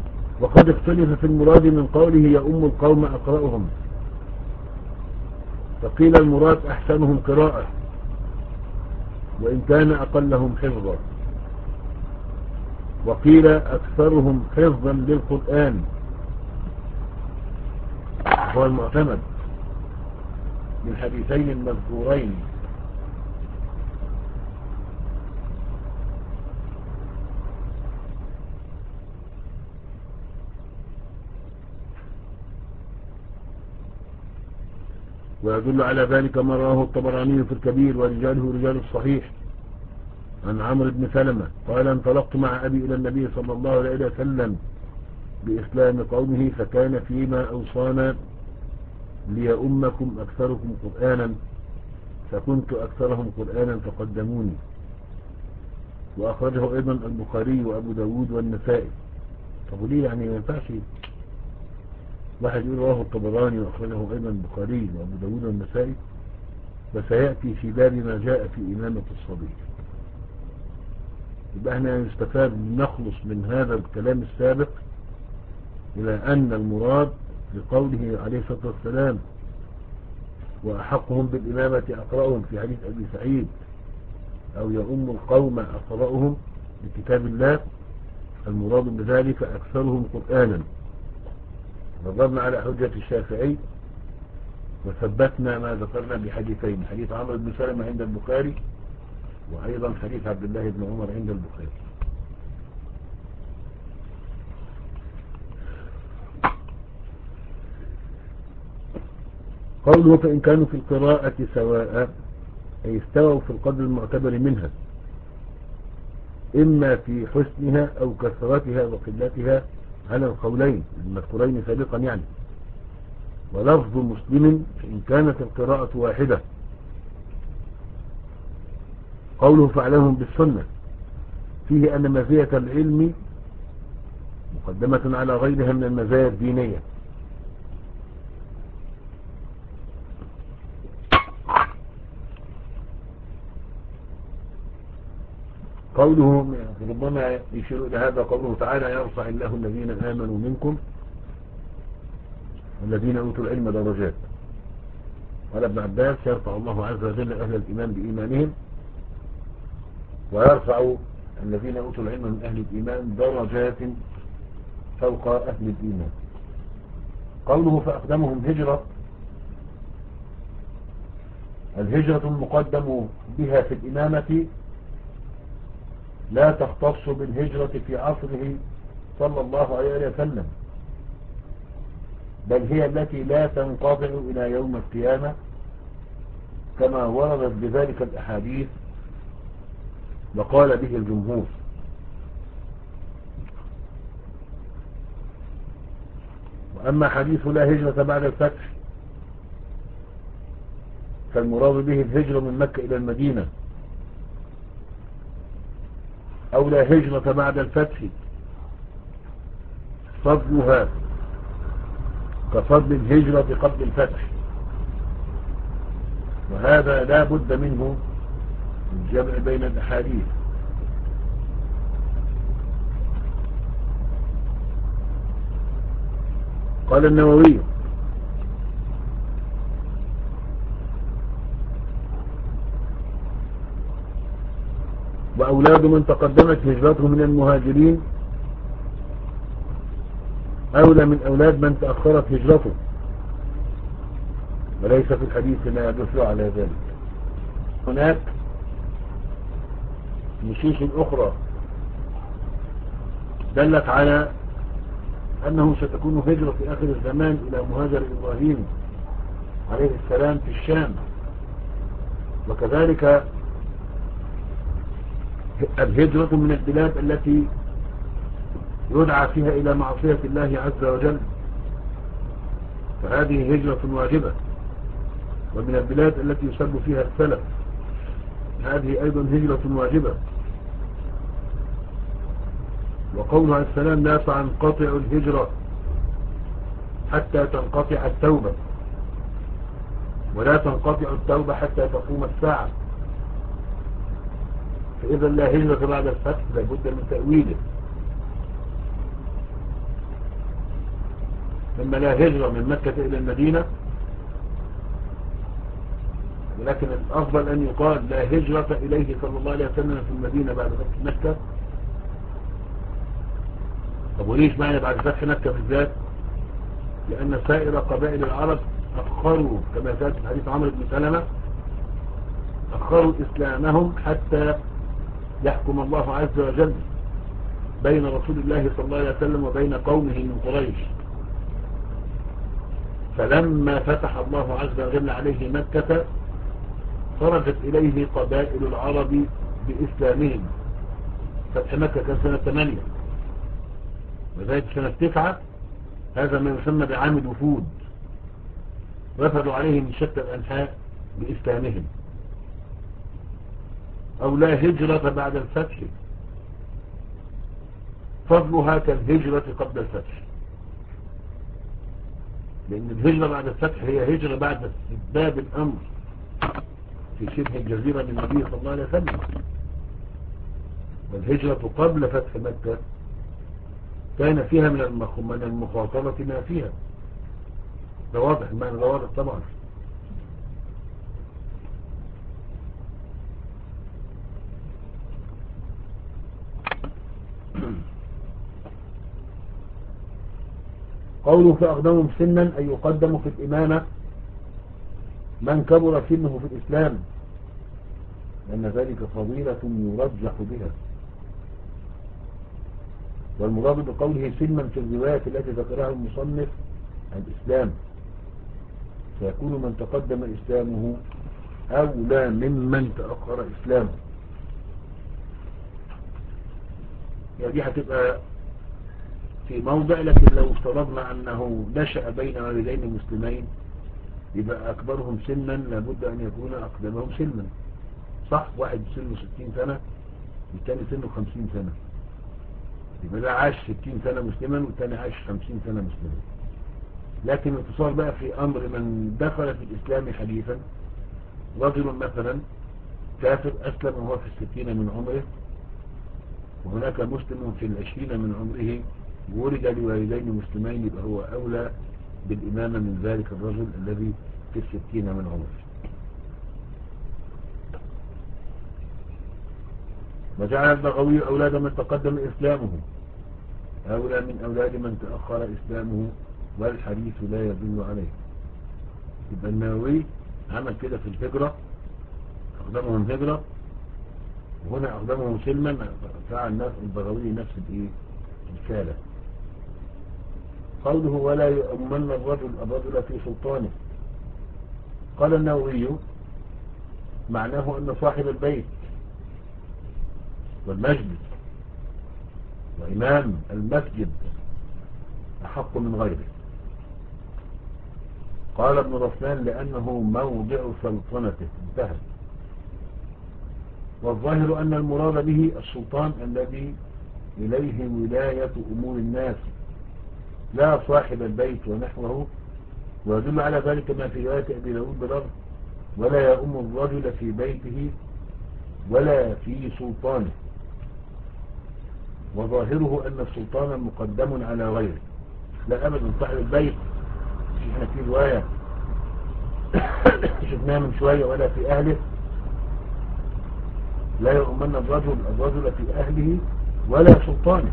وقد اختلف في المراد من قوله يؤم القوم أقرأهم، فقيل المراد أحسنهم قراءة وإن كان أقلهم حفظا، وقيل أكثرهم حفظا للقرآن، هو المعتمد من الحديثين المذكورين. ويدل على ذلك ما رواه الطبراني في الكبير ورجاله رجال الصحيح عن عمرو بن سلمة قال انطلقت مع أبي إلى النبي صلى الله عليه وسلم بإسلام قومه فكان فيما أوصانا ليؤمكم أكثركم قرآنا فكنت أكثرهم قرآنا فقدموني. وأخرجه أيضا البخاري وأبو داود والنسائي. طب ليه يعني ما ينفعش واحد يقول رواه الطبراني وأخرجه أيضا البخاري وأبو داود والنسائي، وسيأتي في باب ما جاء في إمامة الصبي. يبقى احنا نستفاد نخلص من هذا الكلام السابق إلى أن المراد لقوله عليه الصلاة والسلام وأحقهم بالإمامة أقرأهم في حديث أبي سعيد أو يؤم القوم أقرأهم بكتاب الله، المراد بذلك أكثرهم قرآنا. نظرنا على حجة الشافعي وثبتنا ما ذكرنا بحديثين، حديث عمرو بن سلمة عند البخاري وأيضا حديث عبد الله بن عمر عند البخاري. قوله فإن كانوا في القراءة سواء أي استووا في القدر المعتبر منها إما في حسنها أو كثرتها وقلتها على القولين المذكورين سابقا يعني. ولفظ مسلم إن كانت القراءة واحدة. قوله فعلهم بالسنة فيه أن مزية العلم مقدمة على غيرها من المزايا الدينية. قوله ربما يشير إلى هذا قوله تعالى يرفع الله الذين آمنوا منكم والذين أوتوا العلم درجات. قال ابن عباس يرفع الله عز وجل أهل الإيمان بإيمانهم ويرفع الذين أوتوا العلم من أهل الإيمان درجات فوق أهل الإيمان. قوله فأقدمهم هجرة، الهجرة المقدم بها في الإمامة لا تختص بالهجرة في عصره صلى الله عليه وسلم، بل هي التي لا تنقطع إلى يوم القيامة كما وردت بذلك الأحاديث وقال به الجمهور. وأما حديث لا هجرة بعد الفتح فالمراد به الهجرة من مكة إلى المدينة، أو لا هجرة بعد الفتح فضلها كفضل الهجرة قبل الفتح، وهذا لا بد منه الجمع بين الأحاديث. قال النووي وأولاد من تقدمت هجرته من المهاجرين أولى من أولاد من تأخرت هجرته، وليس في الحديث ما يدل على ذلك. هناك نصوص أخرى دلت على أنه ستكون هجرة في آخر الزمان إلى مهاجر إبراهيم عليه السلام في الشام، وكذلك الهجرة من البلاد التي يدعى فيها إلى معصية الله عز وجل فهذه هجرة واجبة، ومن البلاد التي يسب فيها السلف هذه أيضا هجرة واجبة. وقوله عليه السلام لا تنقطع الهجرة حتى تنقطع التوبة، ولا تنقطع التوبة حتى تقوم الساعة، فإذا لا هجرة بعد الفتح لابد من تأويله. لما لا هجرة من مكة إلى المدينة ولكن الأفضل أن يقال لا هجرة إليه صلى الله عليه وسلم في المدينة بعد فتح مكة. طب وليش معنى بعد فتح مكة بالذات؟ لأن سائر قبائل العرب أخروا كما جاء في حديث عمرو بن سلمة أخروا إسلامهم حتى يحكم الله عز وجل بين رسول الله صلى الله عليه وسلم وبين قومه من قريش. فلما فتح الله عز وجل عليه مكة خرجت إليه قبائل العرب بإسلامهم. فتح مكة كان سنة ثمانية، وذلك سنة تسعة هذا ما يسمى بعام الوفود، وفدوا عليه من شتى الأنحاء بإسلامهم. أو لا هجرة بعد الفتح، فضلها كالهجرة قبل الفتح، لأن الهجرة بعد الفتح هي هجرة بعد استبداد الأمر في شبه الجزيرة للنبي صلى الله عليه وسلم. والهجرة قبل فتح مكة كان فيها من المخاطبة ما فيها. ده واضح، المعنى ده واضح طبعا. قوله فأقدمهم سنا أي يقدم في الإمامة من كبر سنه في الإسلام، لأن ذلك فضيلة يرجح بها. والمراد بقوله سنا في الرواية التي ذكرها المصنف الإسلام، فيكون من تقدم إسلامه أولى ممن تأخر إسلامه. يعني دي هتبقى في موضع، لكن لو افترضنا أنه نشأ بين والدين مسلمين يبقى أكبرهم سنا لابد أن يكون أقدمهم سنا. صح، واحد سنه ستين سنة والتاني سنه خمسين سنة، يبقى ده عاش ستين سنة مسلما والتاني عاش خمسين سنة مسلما. لكن الاتصال بقى في أمر من دخل في الإسلام حديثا، رجل مثلا كافر أسلم وهو في الستين من عمره، وهناك مسلم في العشرين من عمره ولد لوالدين مسلمين، يبقى هو أولى بالإمامة من ذلك الرجل الذي في الستين من عمره. وجعل البغوي أولاد من تقدم إسلامه أولى من أولاد من تأخر إسلامه، والحديث لا يدل عليه. يبقى النووي عمل كده في الهجرة، أقدمهم هجرة، وهنا أقدمهم سلما، فعل نفس البغوي نفس الإيه الكالة. قوله ولا يؤمن الرجل الرجل في سلطانه، قال النووي معناه أن صاحب البيت والمجلس وإمام المسجد أحق من غيره. قال ابن رسلان لأنه موضع سلطنته، انتهى. والظاهر أن المراد به السلطان الذي إليه ولاية أمور الناس لا صاحب البيت ونحوه. ويدل على ذلك ما في رواية أبي داود بلفظ ولا يؤم الرجل في بيته ولا في سلطانه. وظاهره أن السلطان مقدم على غيره. لا أبدا، صاحب البيت احنا في رواية شفناها من شوية ولا في أهله، لا يؤمن الرجل الرجل في أهله ولا سلطانه.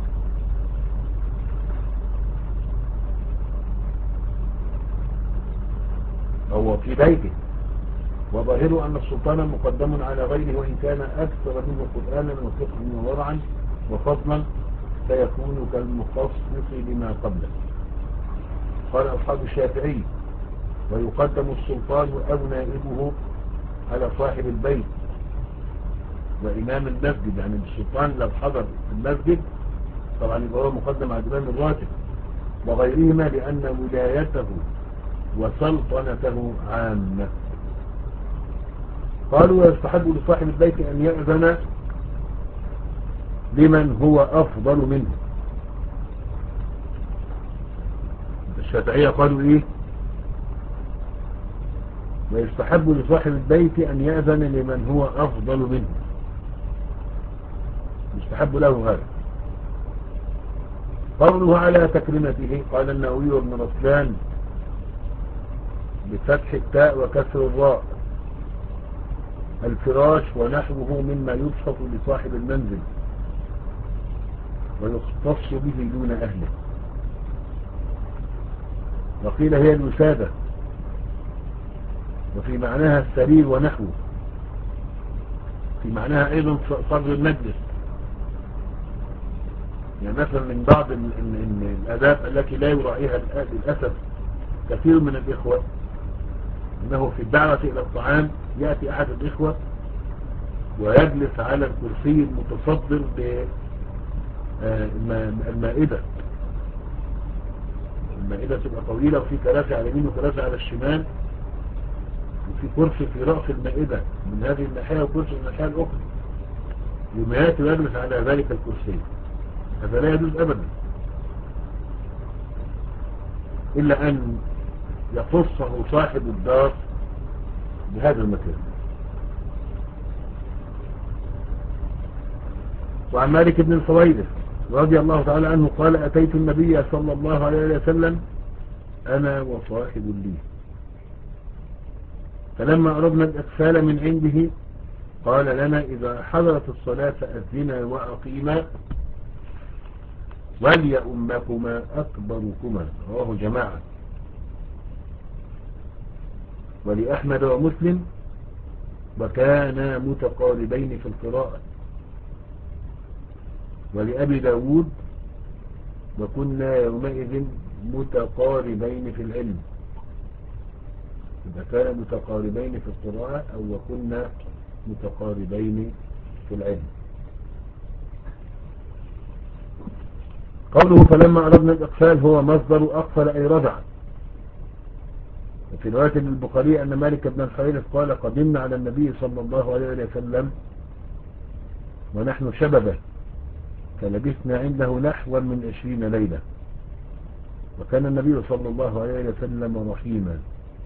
هو في بيته. وظاهره أن السلطان مقدم على غيره، وإن كان أكثر منه قرآنا وفقها وورعا وفضلا فيكون كالمخصص لما قبله. قال أصحاب الشافعي ويقدم السلطان أو نائبه على صاحب البيت وإمام المسجد. يعني السلطان لو حضر في المسجد طبعا يبقى هو مقدم على الإمام الراتب وغيرهما، لأن ولايته وسلطنته عامة. قالوا ويستحب لصاحب البيت أن يأذن لمن هو أفضل منه. الشافعية قالوا إيه؟ ويستحب لصاحب البيت أن يأذن لمن هو أفضل منه، يستحب له هذا. قوله على تكريمته، قال النووي وابن رسلان بفتح التاء وكسر الراء الفراش ونحوه مما يبسط لصاحب المنزل ويختص به دون أهله. وقيل هي الوسادة، وفي معناها السرير ونحوه، في معناها أيضا صدر المجلس. يعني مثلا من بعض ال ال ال الآداب التي لا يراعيها للأسف كثير من الإخوة، إنه في الدعوة إلى الطعام يأتي أحد الإخوة ويجلس على الكرسي المتصدر بالمائدة. المائدة تبقى طويلة وفي كراسي على اليمين وكراسي على الشمال، وفي كرسي في رأس المائدة من هذه الناحية وكرسي من الناحية الأخرى، ويأتي ويجلس على ذلك الكرسي. هذا لا يجوز أبدا إلا أن يخصه صاحب الدار بهذا المكان. وعن مالك بن الحويرث رضي الله تعالى عنه قال: أتيت النبي صلى الله عليه وسلم أنا وصاحب لي، فلما أردنا الإغسال من عنده قال لنا: إذا حضرت الصلاة أذنا وأقيما وليؤمكما أكبركما. رواه جماعة. ولأحمد ومسلم: وكانا متقاربين في القراءة. ولأبي داود: وكنا يومئذ متقاربين في العلم. إذا كان متقاربين في القراءة أو وكنا متقاربين في العلم. قوله فلما أردنا الإقفال هو مصدر أقفل أي رجع. وفي رواية البخاري أن مالك بن الحويرث قال: قدمنا على النبي صلى الله عليه وسلم ونحن شببه، فلبثنا عنده نحو من عشرين ليلة، وكان النبي صلى الله عليه وسلم رحيما،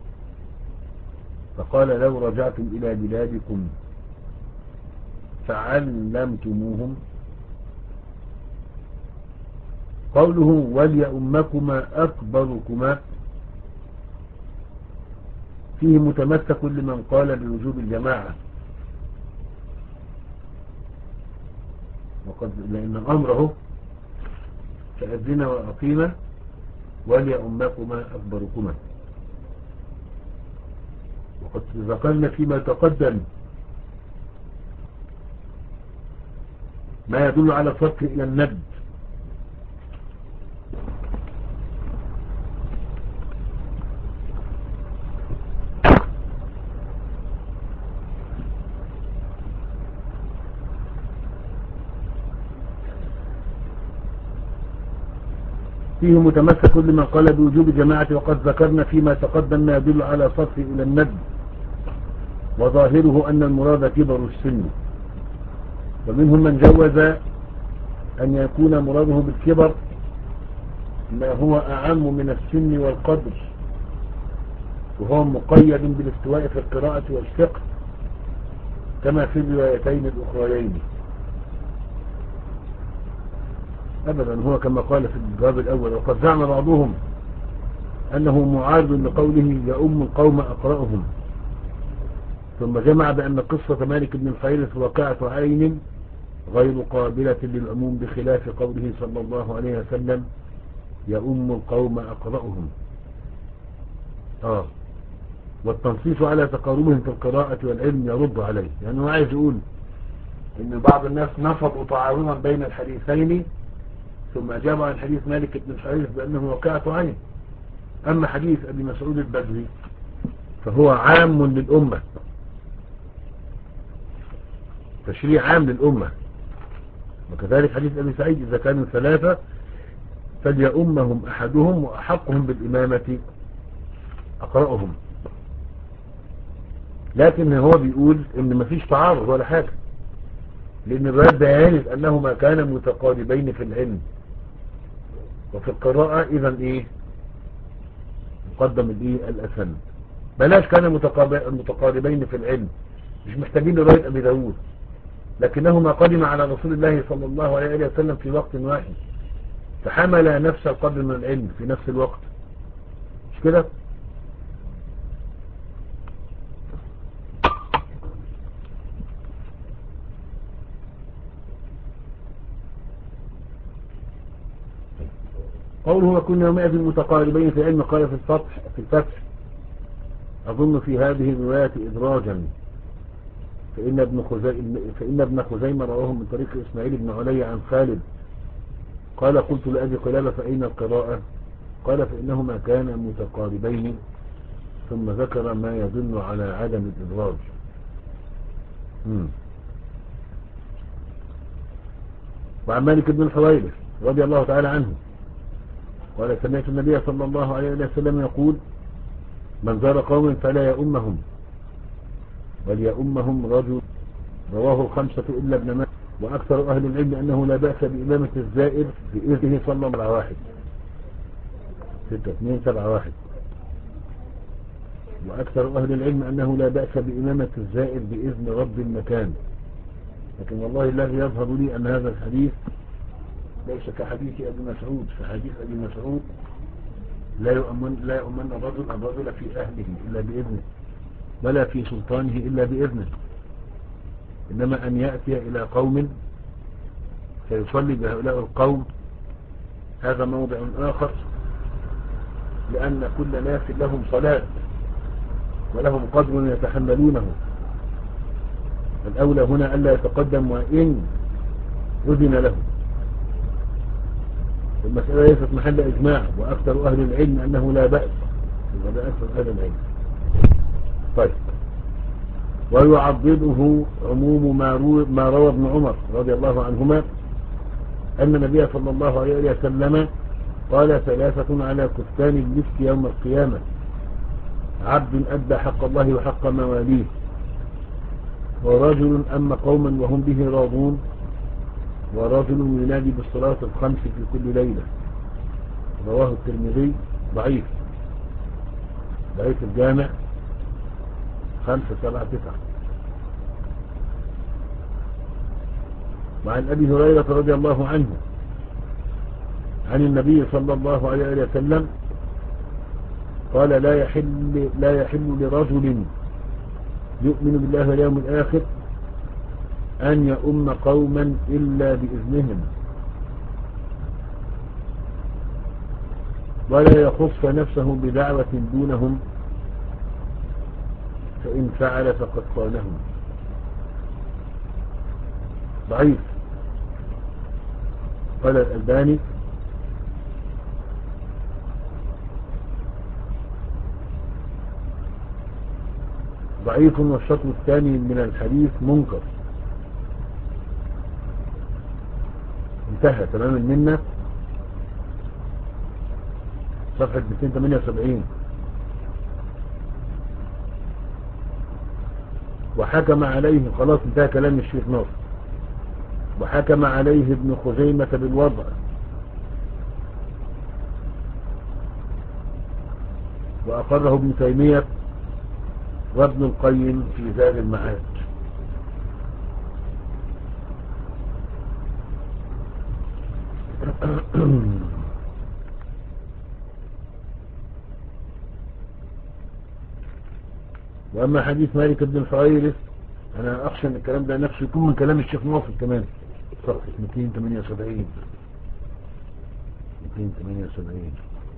فقال: لو رجعتم إلى بلادكم فعلمتموهم. قوله وليؤمكما أكبركما فيه متمسك لمن قال بوجوب الجماعة، وقد لأن أمره فأذن وأقيم وليؤمكما أكبركما. وقد ذكرنا فيما تقدم ما يدل على الفرق إلى الند، فيه متمسك لمن قال بوجوب جماعة، وقد ذكرنا فيما تقدم ما يدل على صرف إلى الند، وظاهره أن المراد كبر السن. ومنهم من جوز أن يكون مراده بالكبر ما هو أعم من السن والقدر، وهو مقيد بالاستواء في القراءة والفقه كما في الروايتين الأخريين. أبدا، هو كما قال في الجواب الأول. وقد زعم بعضهم أنه معارض لقوله يؤم القوم أقرأهم، ثم جمع بأن قصة مالك بن الحويرث واقعة عين غير قابلة للعموم، بخلاف قوله صلى الله عليه وسلم يؤم القوم أقرأهم. آه والتنصيص على تقاربهم في القراءة والعلم يرد عليه. يعني هو عايز يقول إن بعض الناس نفضوا تعارضا بين الحديثين، ثم أجاب عن حديث مالك بن الحويرث بأنه واقعة عين. أما حديث أبي مسعود البدري فهو عام للأمة، تشريع عام للأمة. وكذلك حديث أبي سعيد إذا كانوا ثلاثة فليؤمهم أحدهم وأحقهم بالإمامة أقرأهم. لكن هو بيقول إن مفيش تعارض ولا حاجة، لأن الروايات بيانت أنهما كانا متقاربين في العلم وفي القراءة، إذا إيه مقدم الإيه الأسن. بلاش كان متقاربين في العلم، مش محتاجين لرواية أبي داود، لكنهما قدم على رسول الله صلى الله عليه وسلم في وقت واحد، فحمل نفس القدر من العلم في نفس الوقت، مش كده؟ قوله وكنا يومئذ متقاربين في علم قال في الفتح في الفتح أظن في هذه الرواية إدراجا فإن ابن خزيمة فإن ابن خزيمة رواه من طريق إسماعيل بن علي عن خالد قال قلت لأبي قلابة فأين القراءة قال فإنهما كانا متقاربين ثم ذكر ما يدل على عدم الإدراج. مم. وعن مالك بن الحويرث رضي الله تعالى عنه قال سمعت النبي صلى الله عليه وسلم يقول من زار قوم فلا يؤمهم وليؤمهم رجل رواه الخمسة إلا ابن ماجه. وأكثر أهل العلم أنه لا بأس بإمامة الزائر بإذنه صلى الله عليه واحد ستة اثنين سبعة واحد. وأكثر أهل العلم أنه لا بأس بإمامة الزائر بإذن رب المكان. لكن والله الذي يظهر لي أن هذا الحديث ليس كحديث أبي مسعود. فحديث أبي مسعود لا يؤمن لا يؤمن الرجل الرجل في أهله إلا بإذنه ولا في سلطانه إلا بإذنه، إنما أن يأتي إلى قوم فيصلي بهؤلاء القوم هذا موضع آخر، لأن كل ناس لهم صلاة ولهم قدر يتحملونه. الأولى هنا ألا يتقدم وإن أذن له. المسألة ليست محل إجماع وأكثر أهل العلم أنه لا بأس ولا أكثر أهل العلم. طيب ويعضده عموم ما روى ابن عمر رضي الله عنهما أن النبي صلى الله عليه وسلم قال ثلاثة على كفتان المسك يوم القيامة عبد أدى حق الله وحق مواليه ورجل أما قوما وهم به راضون ورجل ينادي بالصلاة الخمس في كل ليلة. رواه الترمذي ضعيف ضعيف الجامع خمسة سبعة تسعة. وعن أبي هريرة رضي الله عنه عن النبي صلى الله عليه وسلم قال لا يحل لا يحل لرجل يؤمن بالله واليوم الآخر أن يؤم قوما إلا بإذنهم ولا يخص نفسه بدعوة دونهم فإن فعل فقد خانهم. ضعيف. قال الألباني ضعيف والشطر الثاني من الحديث منكر. انتهى تمام المنة صفحة مئتين وثمانية وسبعين. وحكم عليه خلاص انتهى كلام الشيخ ناصر. وحكم عليه ابن خزيمة بالوضع وأقره ابن تيمية وابن القيم في زاد المعاد. وأما حديث مالك بن الحويرث أنا أخشى أن الكلام ده نفسه يكون من كلام الشيخ ناصر كمان. صفحة مئتين وثمانية وسبعين مئتين وثمانية وسبعين.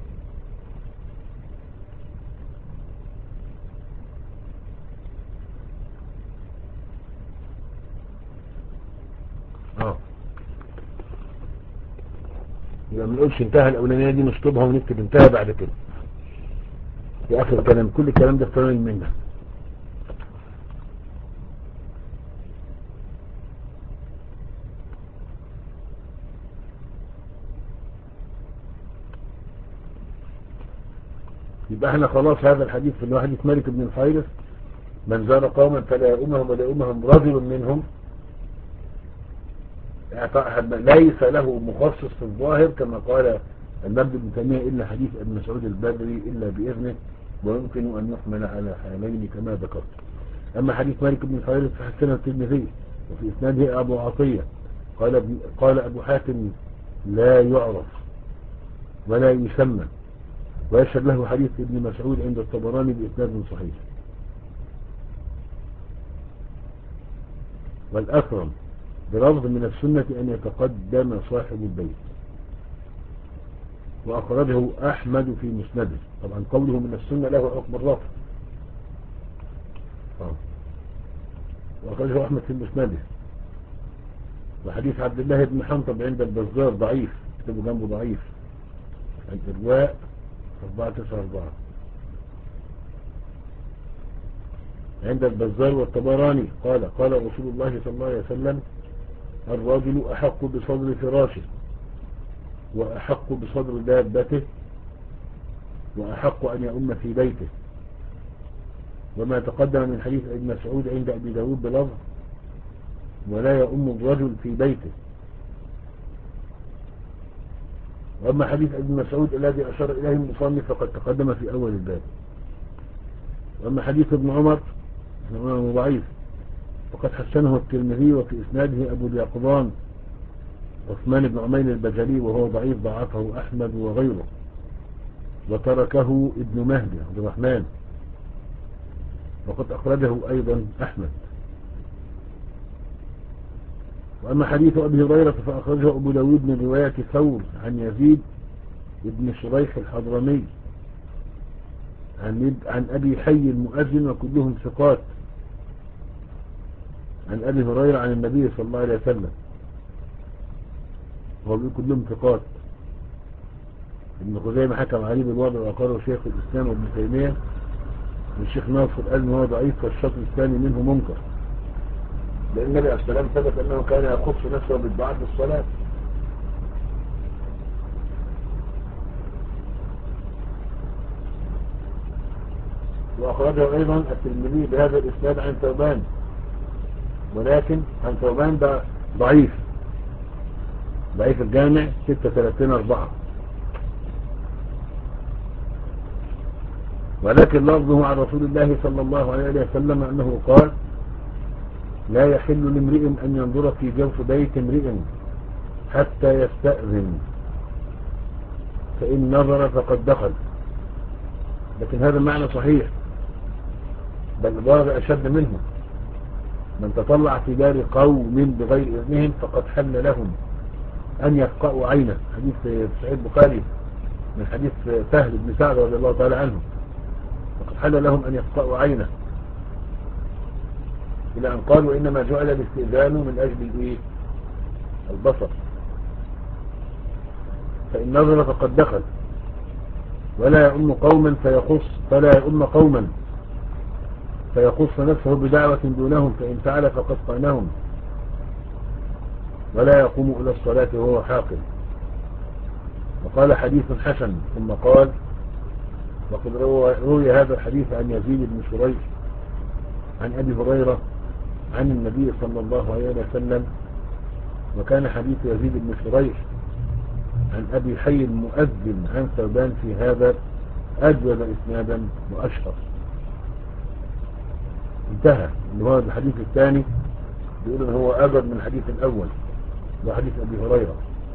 اه يبقى ما نقولش انتهى الأولانية دي نشطبها ونكتب انتهى بعد كده في آخر الكلام. كل الكلام ده افتراء منها. يبقى احنا خلاص هذا الحديث في حديث مالك بن الحويرث من زار قوما فلا يؤمهم ولا يؤمهم رجل منهم ليس له مخصص في الظاهر كما قال النبي بن تيمية إلا حديث ابن مسعود البدري إلا بإذنه ويمكن أن يحمل على حالين كما ذكرت. أما حديث مالك بن الحويرث فحسنه الترمذي وفي إسناده أبو عطية قال قال أبو حاتم لا يعرف ولا يسمى ويشهد له حديث ابن مسعود عند الطبراني بإسناد صحيح. والأكرم بلفظ من السنة أن يتقدم صاحب البيت. وأخرجه أحمد في مسنده. طبعا قوله من السنة له حكم الرفع. وأخرجه أحمد في مسنده. وحديث عبد الله بن حنطب عند البزار ضعيف، كتبه جنبه ضعيف، الإرواء أربعة تسعة أربعة عند البزار والطبراني قال قال رسول الله صلى الله عليه وسلم: الرجل أحق بصدر فراشه، وأحق بصدر دابته، وأحق أن يؤم في بيته. وما تقدم من حديث ابن مسعود عند أبي داود بلفظ: ولا يؤم الرجل في بيته. وأما حديث ابن مسعود الذي أشار إليه المصنف فقد تقدم في أول الباب. وأما حديث ابن عمر فهو ضعيف، وقد حسنه الترمذي، وفي إسناده أبو اليقظان عثمان بن عمين البجلي وهو ضعيف، ضعفه أحمد وغيره، وتركه ابن مهدي عبد الرحمن، وقد أخرجه أيضا أحمد. وأما حديث أبي هريرة فأخرجه أبو داود من رواية ثور عن يزيد ابن شريح الحضرمي عن عن أبي حي المؤذن، وكلهم ثقات، عن أبي هريرة عن النبي صلى الله عليه وسلم، هو بيقول كلهم ثقات. ابن خزيمة حكم عليه بالوضع وقاله شيخ الإسلام وابن تيمية، والشيخ ناصر قال إن هو ضعيف، والشطر الثاني منه منكر، لأن النبي عليه السلام ثبت أنه كان يخص نفسه بالدعاء في الصلاة. وأخرجه أيضا الترمذي بهذا الإسناد عن ثوبان، ولكن عن ثوبان ده ضعيف، ضعيف الجامع ستة وثلاثين أربعة، ولكن لفظه عن رسول الله صلى الله عليه وسلم أنه قال: لا يحل لامرئ أن ينظر في جوف بيت امرئ حتى يستأذن، فإن نظر فقد دخل. لكن هذا المعنى صحيح، بل الضرر أشد منه: من تطلع في دار قوم بغير إذنهم فقد حل لهم أن يفقأوا عينه. حديث في صحيح البخاري من حديث سهل بن سعد رضي الله تعالى عنه: فقد حل لهم أن يفقأوا عينه، إلى أن قال: وإنما جعل الاستئذان من أجل الإيه؟ البصر، فإن نظر فقد دخل. ولا يؤم قوما فيخص فلا يؤم قوما فيخص نفسه بدعوة دونهم، فإن فعل فقد قانهم، ولا يقوم إلى الصلاة وهو حاقل. وقال: حديث حسن. ثم قال: وقد روي هذا الحديث عن يزيد بن شريح عن أبي هريرة عن النبي صلى الله عليه وسلم. وكان حديث يزيد بن شريح عن أبي حي المؤذن عن ثوبان في هذا أجود إسنادا وأشهر. انتهى. اللي هو الحديث الثاني بيقول ان هو أجود من الحديث الأول، وحديث أبي هريرة.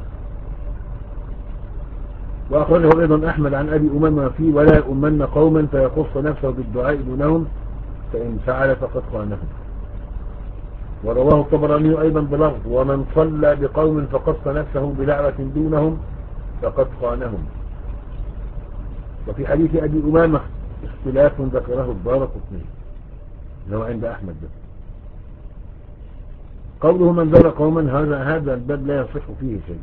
وأخرجه أيضا أحمد عن أبي أمامة فيه: ولا يؤمن قوما فيخص نفسه بالدعاء دونهم، فإن فعل فقد خانهم. ورواه الطبراني أيضا بلفظ: ومن صلى بقوم فقص نفسه بدعوة دونهم فقد خانهم. وفي حديث أبي أمامة اختلاف ذكره الدارقطني اللي هو عند أحمد ده. قوله: من زار قوما، هذا هذا الباب لا يصح فيه شيء.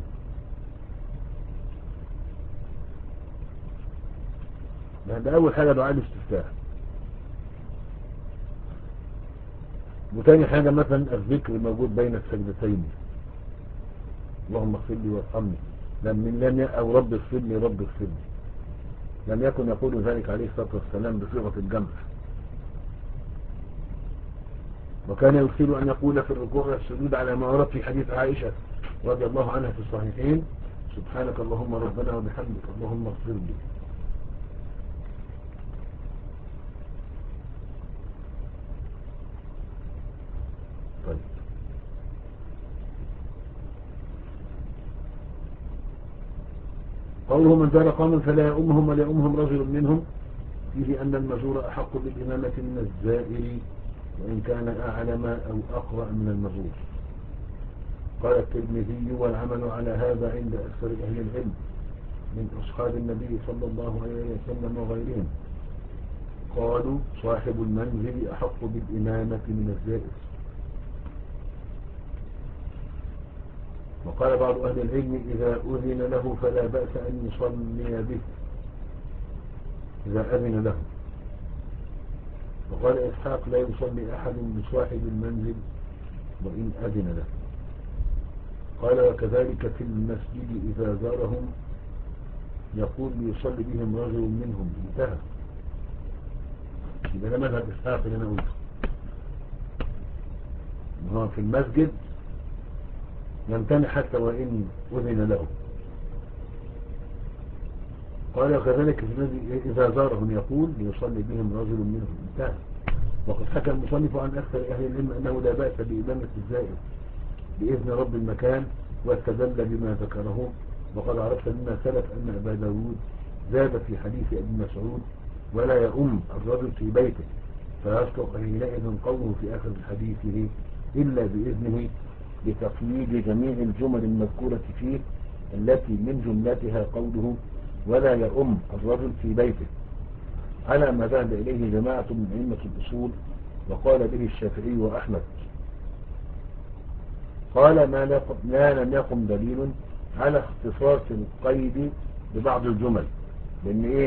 هذا أول حاجة دعاء الاستفتاح. وتاني حاجة مثلا الذكر الموجود بين السجدتين: اللهم اغفر لي وارحمني، لم لم أو رب اغفر لي رب اغفر لي. لم يكن يقول ذلك عليه الصلاة والسلام بصيغة الجمع. وكان يرسل أن يقول في الركوع والسجود على ما ورد في حديث عائشة رضي الله عنها في الصحيحين: سبحانك اللهم ربنا وبحمدك اللهم اغفر لي. طيب. قوله: من زار قوما فلا يؤمهم ولا يؤمهم رجل منهم، فيه أن المزور أحق بالإمامة من الزائر، وإن كان أعلم أو أقرأ من المزور. قال الترمذي: والعمل على هذا عند أكثر أهل العلم، من أصحاب النبي صلى الله عليه وسلم وغيرهم قالوا صاحب المنزل أحق بالإمامة من الزائر. وقال بعض أهل العلم إذا أذن له فلا بأس أن يصلي به إذا أذن له. وقال إسحاق لا يصلي أحد بصاحب المنزل وإن أذن له. قال وكذلك في المسجد إذا زارهم يقول ليصلي بهم رجل منهم. انتهى. إذا مذهب إسحاق اللي أنا قلته هو في المسجد يمتنع حتى وإن أذن له. قال وكذلك في المسجد إذا زارهم يقول ليصلي بهم رجل منهم. انتهى. وقد حكى المصنف عن أكثر أهل العلم أنه لا بأس بإمامة الزائر بإذن رب المكان واستدل بما ذكره. وقد عرفت مما سلف أن أبا داود زاد في حديث ابن مسعود ولا يؤم الرجل في بيته فيصدق حينئذ قوله في آخر حديثه إلا بإذنه لتقييد جميع الجمل المذكورة فيه التي من جملتها قوله ولا يؤم الرجل في بيته على ما ذهب إليه جماعة من أئمة الأصول وقال به الشافعي وأحمد. قال ما لا لم يقم دليل على اختصاص القيد ببعض الجمل. لأن إيه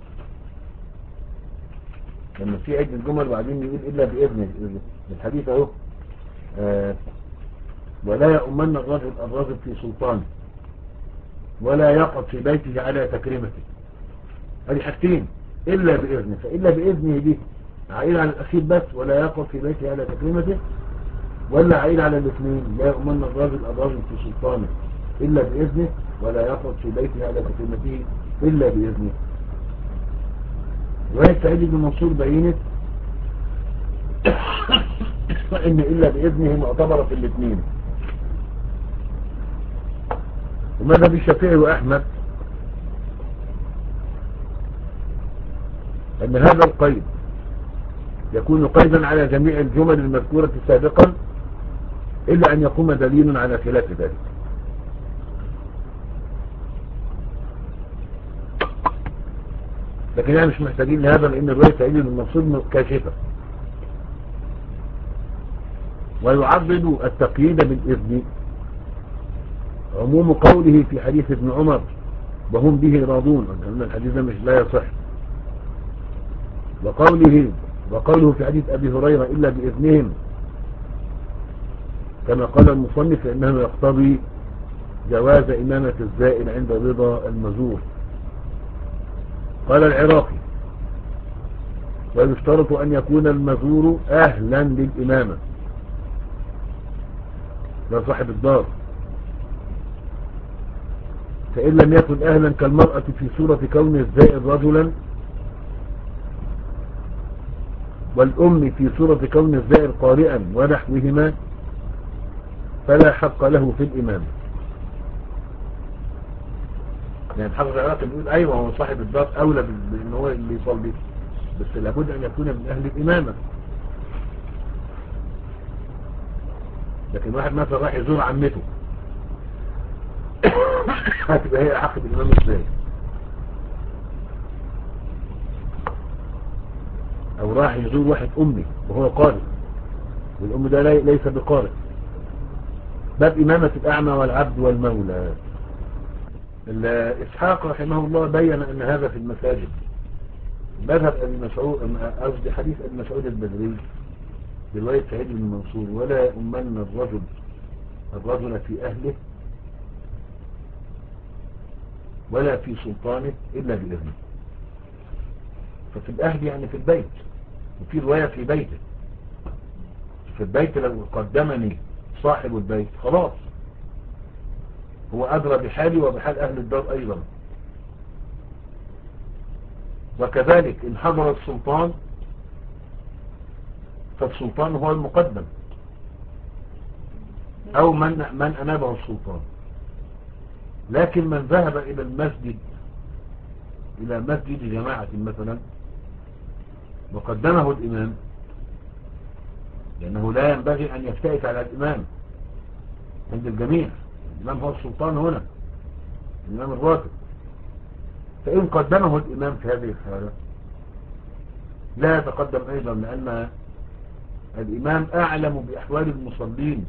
لما في عدة الجمل وبعدين يقول إلا بإذن الحديث أهو آه ولا يؤمن الرجل الرجل في سلطانه ولا يقعد في بيته على تكريمته. هذه حاجتين إلا بإذنه. فإلا بإذنه دي عائل على الأخير بس ولا يقعد في بيته على تكريمته ولا عائل على الاثنين لا يؤمن الرجل الرجل في سلطانه إلا بإذنه ولا يقعد في بيته على تكريمته إلا بإذنه. رواية سعيد بن منصور بينت إن إلا بإذنه معتبرة في الاثنين. وماذا بالشافعي وأحمد أن هذا القيد يكون قيدا على جميع الجمل المذكورة سابقا إلا أن يقوم دليل على خلاف ذلك. لكن يعني مش محتاجين لهذا لأن الرواية سعيد بن منصور كاشفة. ويعضد التقييد بالإذن عموم قوله في حديث ابن عمر وهم به راضون أن الحديث مش لا يصح. وقوله وقوله في حديث أبي هريرة إلا بإذنهم كما قال المصنف فإنه يقتضي جواز إمامة الزائر عند رضا المزور. قال العراقي ويشترط أن يكون المزور أهلا للإمامة لا صاحب الدار. فإن لم يكن أهلا كالمرأة في صورة كون الزائر رجلا والأم في صورة كون الزائر قارئا ونحوهما فلا حق له في الإمامة. يعني الحافظ العراقي بيقول أيوة هو صاحب الدار أولى بأن هو اللي يصلي بس لابد أن يكون من أهل الإمامة. لكن واحد مثلا راح يزور عمته هتبقى هي أحق بالإمامة ازاي؟ أو راح يزور واحد أمي وهو قارئ والأم ده ليس بقارئ. باب إمامة الأعمى والعبد والمولى. إسحاق رحمه الله بين أن هذا في المساجد. مذهب ابن مسعود قصدي حديث ابن مسعود البدري برواية سعيد بن منصور ولا يؤمن الرجل الرجل في أهله ولا في سلطانه إلا بإذنه. ففي الأهل يعني في البيت وفي رواية في بيته. في البيت لو قدمني صاحب البيت خلاص هو أدرى بحالي وبحال أهل الدار أيضا. وكذلك إن حضر السلطان فالسلطان هو المقدم أو من, من أنابه السلطان. لكن من ذهب إلى المسجد إلى مسجد جماعة مثلا وقدمه الإمام لأنه لا ينبغي أن يفتئت على الإمام عند الجميع. الإمام هو السلطان هنا الإمام الراتب فإن قدمه الإمام في هذه الحالة لا يتقدم أيضا، لأن الإمام أعلم بأحوال المصلين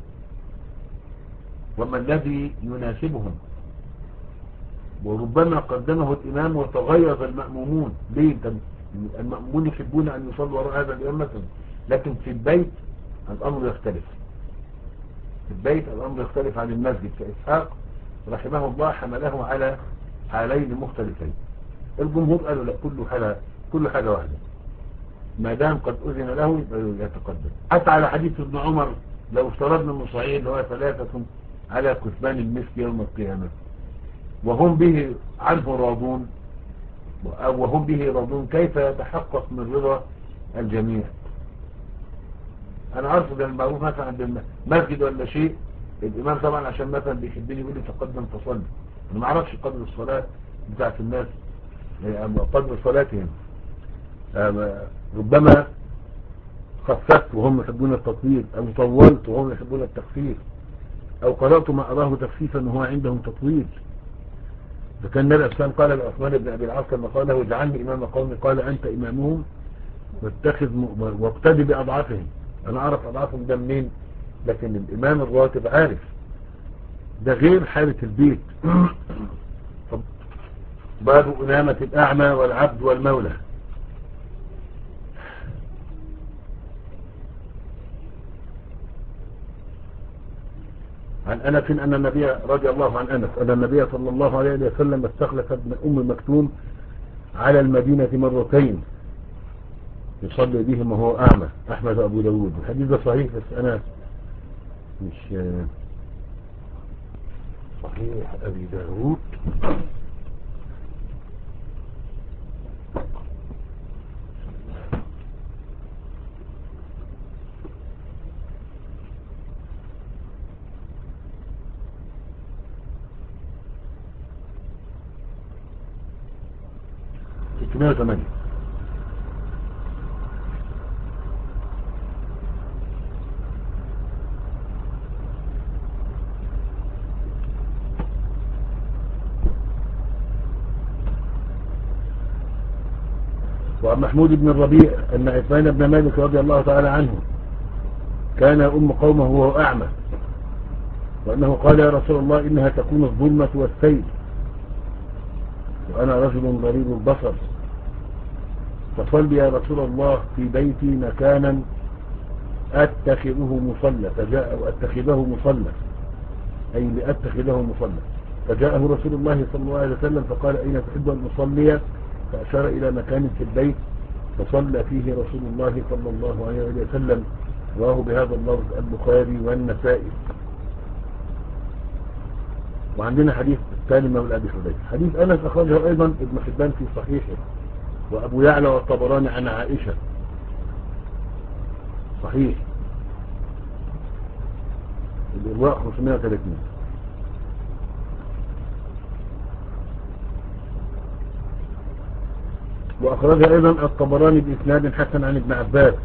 وما الذي يناسبهم، وربما قدمه الإمام وتغيظ المأمومون. ليه؟ المأمومون يحبون أن يصلوا وراء هذا الإمام مثلا، لكن في البيت الأمر يختلف. في البيت الأمر يختلف عن المسجد. فإسحاق رحمه الله حمله على حالين مختلفين. الجمهور قالوا لا، كل حالة كل حاجة واحدة، ما دام قد أذن له يتقدم. حتى على حديث ابن عمر لو افترضنا من صحيح اللي هو ثلاثة على كثبان المسك يوم القيامة وهم به عنه راضون، أو وهم به راضون، كيف يتحقق من رضا الجميع؟ أنا عارف ده المعروف مثلا عند المسجد ولا شيء، الإمام طبعا عشان مثلا بيحبني يقول لي تقدم تصلي، أنا ما أعرفش قدر الصلاة بتاعت الناس، قدر صلاتهم. ربما خففت وهم يحبون التطويل، أو طولت وهم يحبون التخفيف، أو قرأت ما أراه تخفيفا وهو عندهم تطويل. فكان النبي الإسلام قال لعثمان بن أبي العاص لما قال له اجعلني إمام قومي، قال أنت إمامهم واتخذ واقتدي بأضعافهم. أنا أعرف أضعافهم ده منين؟ لكن الإمام الراتب عارف ده، غير حالة البيت. باب إمامة الأعمى والعبد والمولى. عن أنس أن النبي رضي الله عن أنس أن النبي صلى الله عليه وسلم استخلف ابن أم مكتوم على المدينة مرتين يصلي بهم وهو أعمى. أحمد أبو داود. الحديث ده صحيح، بس أنا مش صحيح أبي داود ستمائة وثمانية. وعن محمود بن الربيع أن عثمان بن مالك رضي الله تعالى عنه كان أم قومه وهو أعمى، وأنه قال يا رسول الله إنها تكون الظلمة والسيل وأنا رجل ضرير البصر، فصل يا رسول الله في بيتي مكانا أتخذه مصلى، فجاء وأتخذه مصلى أي لأتخذه مصلى. فجاءه رسول الله صلى الله عليه وسلم فقال أين تحب أن أصلي؟ فأشار إلى مكان في البيت فصلى فيه رسول الله صلى الله عليه وسلم. رواه بهذا اللفظ البخاري والنسائي. وعندنا حديث الثاني مولى أبي حذيفة. حديث أنس أخرجه أيضا ابن حبان في صحيحه، وأبو يعلى والطبراني عن عائشة صحيح الإرواء خمسمائة وثلاثين. وأخرجها أيضا الطبراني بإسناد حسن عن ابن عباس،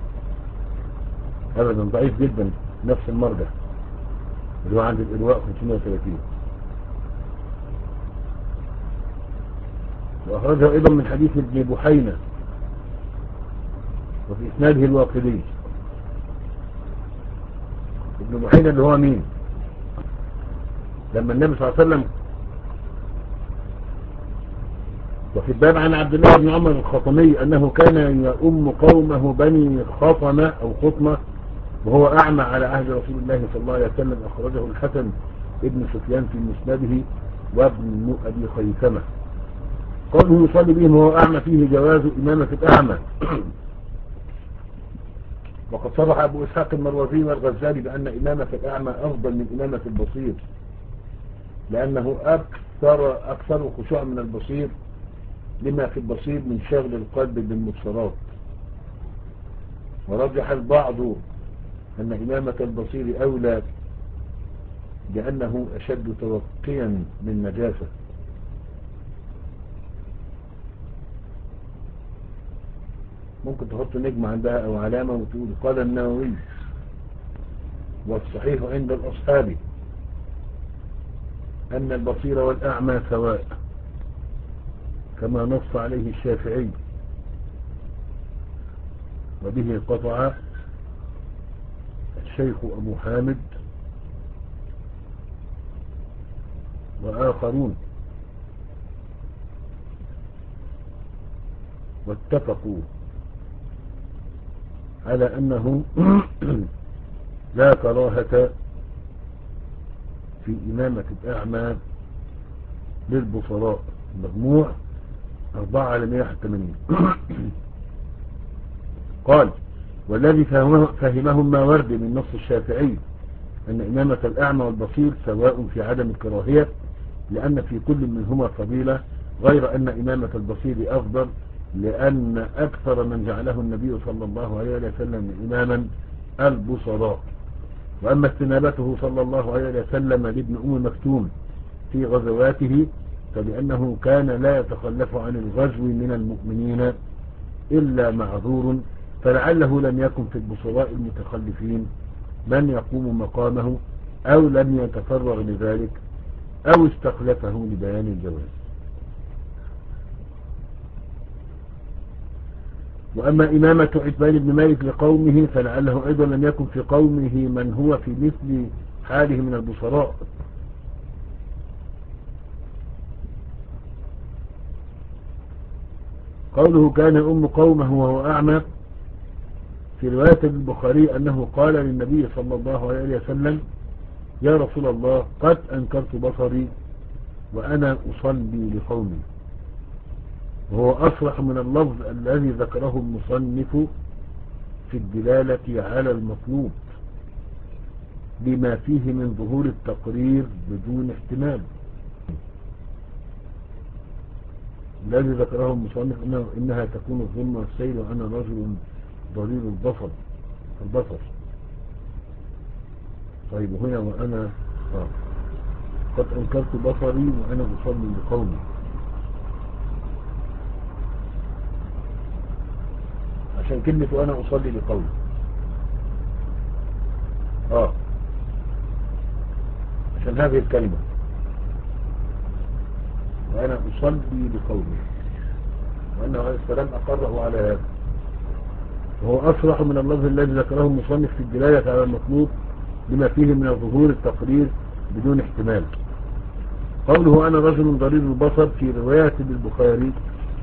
أبدا ضعيف جدا نفس المرجع اللي هو عند الإرواء خمسمائة وثلاثين. وأخرجها أيضا من حديث ابن بحينة وفي إسناده الواقدي. ابن بحينة اللي هو مين؟ لما النبي صلى الله عليه وسلم. وفي الباب عن عبد الله بن عمر الخطمي أنه كان يؤم قومه بني خطمة أو خطمة وهو أعمى على عهد رسول الله صلى الله عليه وسلم. أخرجه الحسن ابن سفيان في مسنده وابن أبي خيثمة. قوله يصلي بهم وهو أعمى فيه جواز إمامة الأعمى. وقد صرح أبو إسحاق المروزي والغزالي بأن إمامة الأعمى أفضل من إمامة البصير، لأنه أكثر أكثر خشوع من البصير، لما في البصير من شغل القلب بالمبصرات. ورجح البعض أن إمامة البصير أولى لأنه أشد توقيا من نجاسة. ممكن تحط نجمة عندها أو علامة وتقول قال النووي والصحيح عند الأصحاب أن البصير والأعمى سواء. كما نص عليه الشافعي، وبه قطع الشيخ أبو حامد وآخرون، واتفقوا على أنه لا كراهة في إمامة الأعمى للبصراء. مجموع أربعة على مئة وواحد وثمانين. قال: والذي فهمهم ما ورد من نص الشافعي أن إمامة الأعمى والبصير سواء في عدم الكراهية، لأن في كل منهما فضيلة، غير أن إمامة البصير أفضل، لأن أكثر من جعله النبي صلى الله عليه وسلم إماما البصراء. وأما استنابته صلى الله عليه وسلم لابن أم مكتوم في غزواته فلأنه كان لا يتخلف عن الغزو من المؤمنين إلا معذور، فلعله لم يكن في البصراء المتخلفين من يقوم مقامه، أو لم يتفرغ لذلك، أو استخلفه لبيان الجواز. وأما إمامة عتبان بن مالك لقومه فلعله أيضا لم يكن في قومه من هو في مثل حاله من البصراء. قوله كان أم قومه وهو أعمى، في رواية البخاري أنه قال للنبي صلى الله عليه وسلم: يا رسول الله، قد أنكرت بصري وأنا أصلي لقومي. وهو أصرح من اللفظ الذي ذكره المصنف في الدلالة على المطلوب بما فيه من ظهور التقرير بدون احتمال. الذي ذكره المصنف إنه إنها تكون الظلم والسيل وأنا رجل ضرير البصر البصر طيب هنا وأنا آه. قد أنكرت بصري وأنا أصلي لقومي. عشان كلمة وأنا أصلي لقومي آه عشان هذه الكلمة وأنا أصلي لقومي، وأنه عليه السلام أقره على هذا. وهو أصرح من اللفظ الذي ذكره المصنف في الدلالة على المطلوب بما فيه من ظهور التقرير بدون احتمال. قوله أنا رجل ضرير البصر في رواية البخاري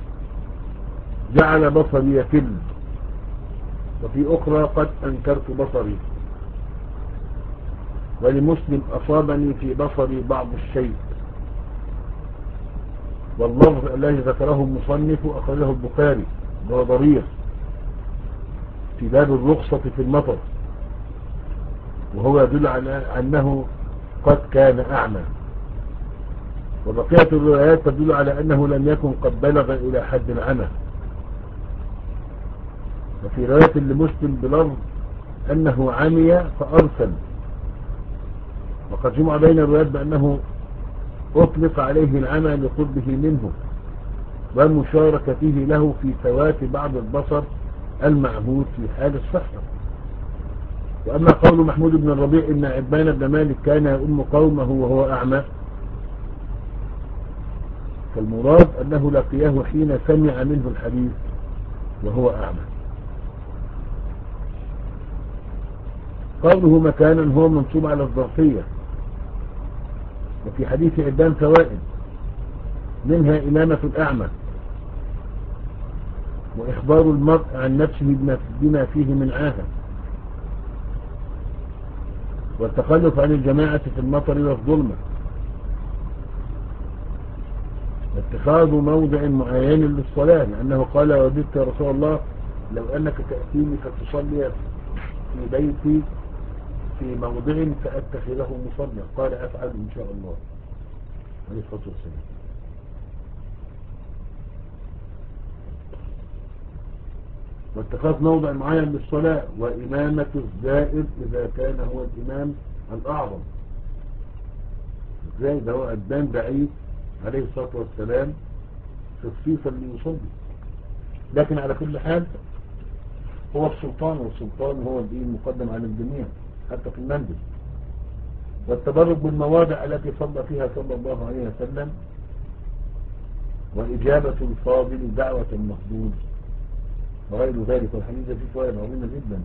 جعل بصري يكل، وفي أخرى قد أنكرت بصري. ولمسلم أصابني في بصري بعض الشيء. واللفظ الذي ذكره المصنف أخرجه البخاري وهو ضرير في باب الرخصة في المطر، وهو يدل على أنه قد كان أعمى. وبقية الروايات تدل على أنه لم يكن قد بلغ إلى حد العمى. وفي رواية لمسلم بلفظ أنه عمي فأرسل. وقد جمع بين الروايات بأنه أطلق عليه العمى لقربه منه ومشاركته له في فوات بعض البصر المعهود في حال الصحة. وأما قول محمود بن الربيع إن عتبان بن مالك كان يؤم قومه وهو أعمى، فالمراد أنه لقيه حين سمع منه الحديث وهو أعمى. قوله مكانا هو منصوب على الظرفية. وفي حديث عتبان فوائد، منها إمامة الأعمى، وإخبار المرء عن نفسه بما فيه من عاهة، والتخلف عن الجماعة في المطر والظلمة، واتخاذ موضع معين للصلاة، لأنه قال وددت يا رسول الله لو أنك تأتيني فتصلي في بيتي في موضع فأتخذه مصلى، قال أفعل إن شاء الله عليه الصلاة والسلام. واتخاذ موضع معين للصلاة، وإمامة الزائر إذا كان هو الإمام الأعظم. ازاي ده هو عتبان بعيد عليه الصلاة والسلام خصيصا ليصلي، لكن على كل حال هو السلطان، والسلطان هو الدين المقدم على الجميع حتى في المنزل. والتبرك بالمواضع التي صلى فيها صلى الله عليه وسلم وإجابة الفاضل دعوة المفضول وغير ذلك. والحديث فيه فوائد عظيمة جدا.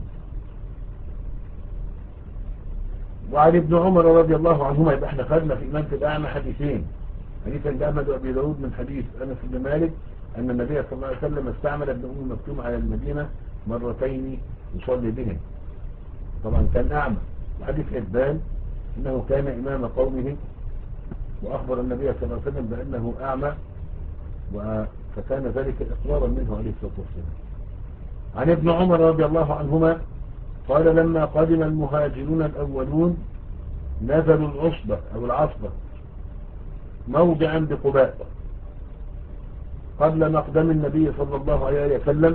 وعن ابن عمر رضي الله عنهما، يبقى احنا خدنا في إمامة الأعمى حديثين، حديث عند أحمد وأبي داود من حديث أنس بن مالك أن النبي صلى الله عليه وسلم استعمل ابن أم مكتوم على المدينة مرتين يصلي بهم، طبعا كان أعمى. وحديث حبان أنه كان إمام قومه وأخبر النبي صلى الله عليه وسلم بأنه أعمى، فكان ذلك إقرارا منه عليه الصلاة والسلام. عن ابن عمر رضي الله عنهما قال لما قدم المهاجرون الأولون نزلوا العصبة أو العصبة موضعا بقباء قبل مقدم النبي صلى الله عليه وسلم،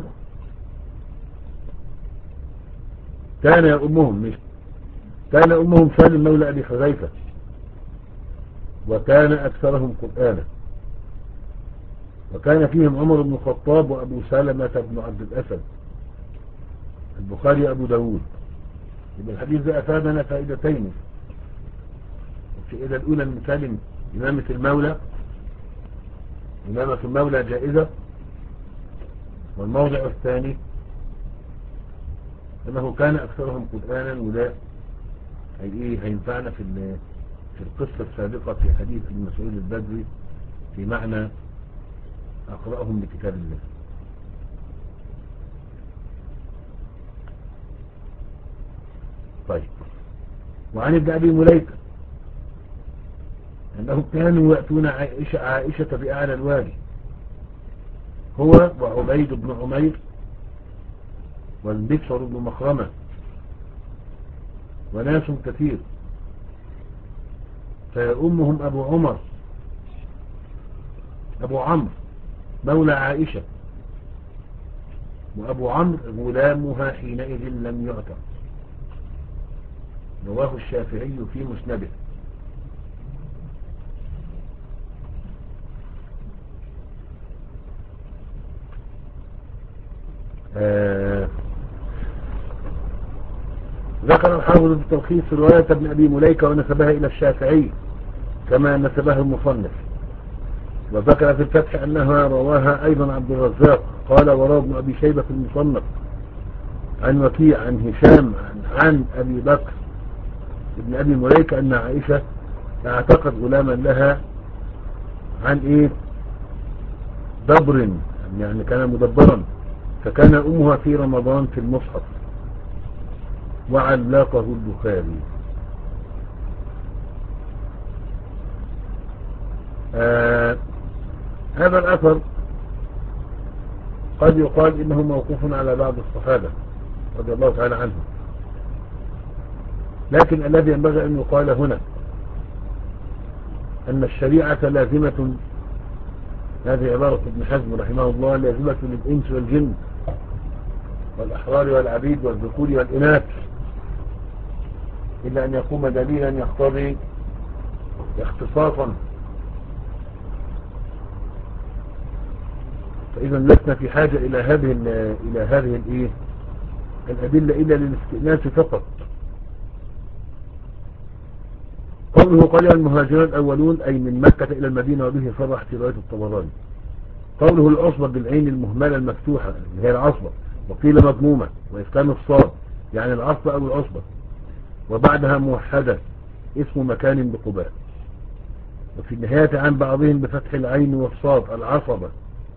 كان يؤمهم مش كان أمهم سالم مولى أبي حذيفة، وكان أكثرهم قرآنا، وكان فيهم عمر بن الخطاب وأبو سلمة بن عبد الأسد. البخاري أبو داود. يبقى الحديث ده أفادنا فائدتين. الفائدة الأولى من سالم إمامة المولى، إمامة المولى جائزة. والموضع الثاني أنه كان أكثرهم قرآنا، وده هي إيه هينفعنا في في القصة السابقة في حديث ابن مسعود البدري في معنى أقرأهم لكتاب الله. طيب. وعن ابن أبي مليكة أنهم كانوا يأتون عائشة, عائشة في أعلى الوادي، هو وعبيد بن عمير والبشر بن مخرمة وناس كثير، فيأمهم أبو عمر أبو عمرو مولى عائشة، وأبو عمرو غلامها حينئذ لم يعتق. رواه الشافعي في مسنده. آه ذكر الحافظ في التلخيص رواية ابن أبي مليكة ونسبها إلى الشافعي كما نسبها المصنف، وذكر في الفتح أنها رواها أيضا عبد الرزاق. قال وروى ابن أبي شيبة في المصنف عن وكيع عن هشام عن, عن أبي بكر ابن أبي مليكة أن عائشة اعتقد غلاما لها عن إيه دبر، يعني كان مدبرا، فكان أمها في رمضان في المصحف، وعلقه البخاري. آه هذا الأثر قد يقال إنه موقوف على بعض الصحابة رضي الله تعالى عنهم، لكن الذي ينبغي أن يقال هنا أن الشريعة لازمة، هذه عبارة ابن حزم رحمه الله، لازمة للإنس والجن والأحرار والعبيد والذكور والإناث، إلا أن يقوم دليلا يقتضي اختصاصا. فإذا لسنا في حاجة إلى هذه إلى هذه الإيه الأدلة إلا للاستئناس فقط. قوله قال المهاجرون الأولون أي من مكة إلى المدينة، وبه صرح في رواية الطبراني. قوله العصبة بالعين المهملة المفتوحة اللي هي العصبة، وقيل مضمومة وإسكان الصاد يعني العصبة أو العصبة، وبعدها موحدة اسم مكان بقباء. وفي النهاية عن بعضهم بفتح العين والصاد العصبة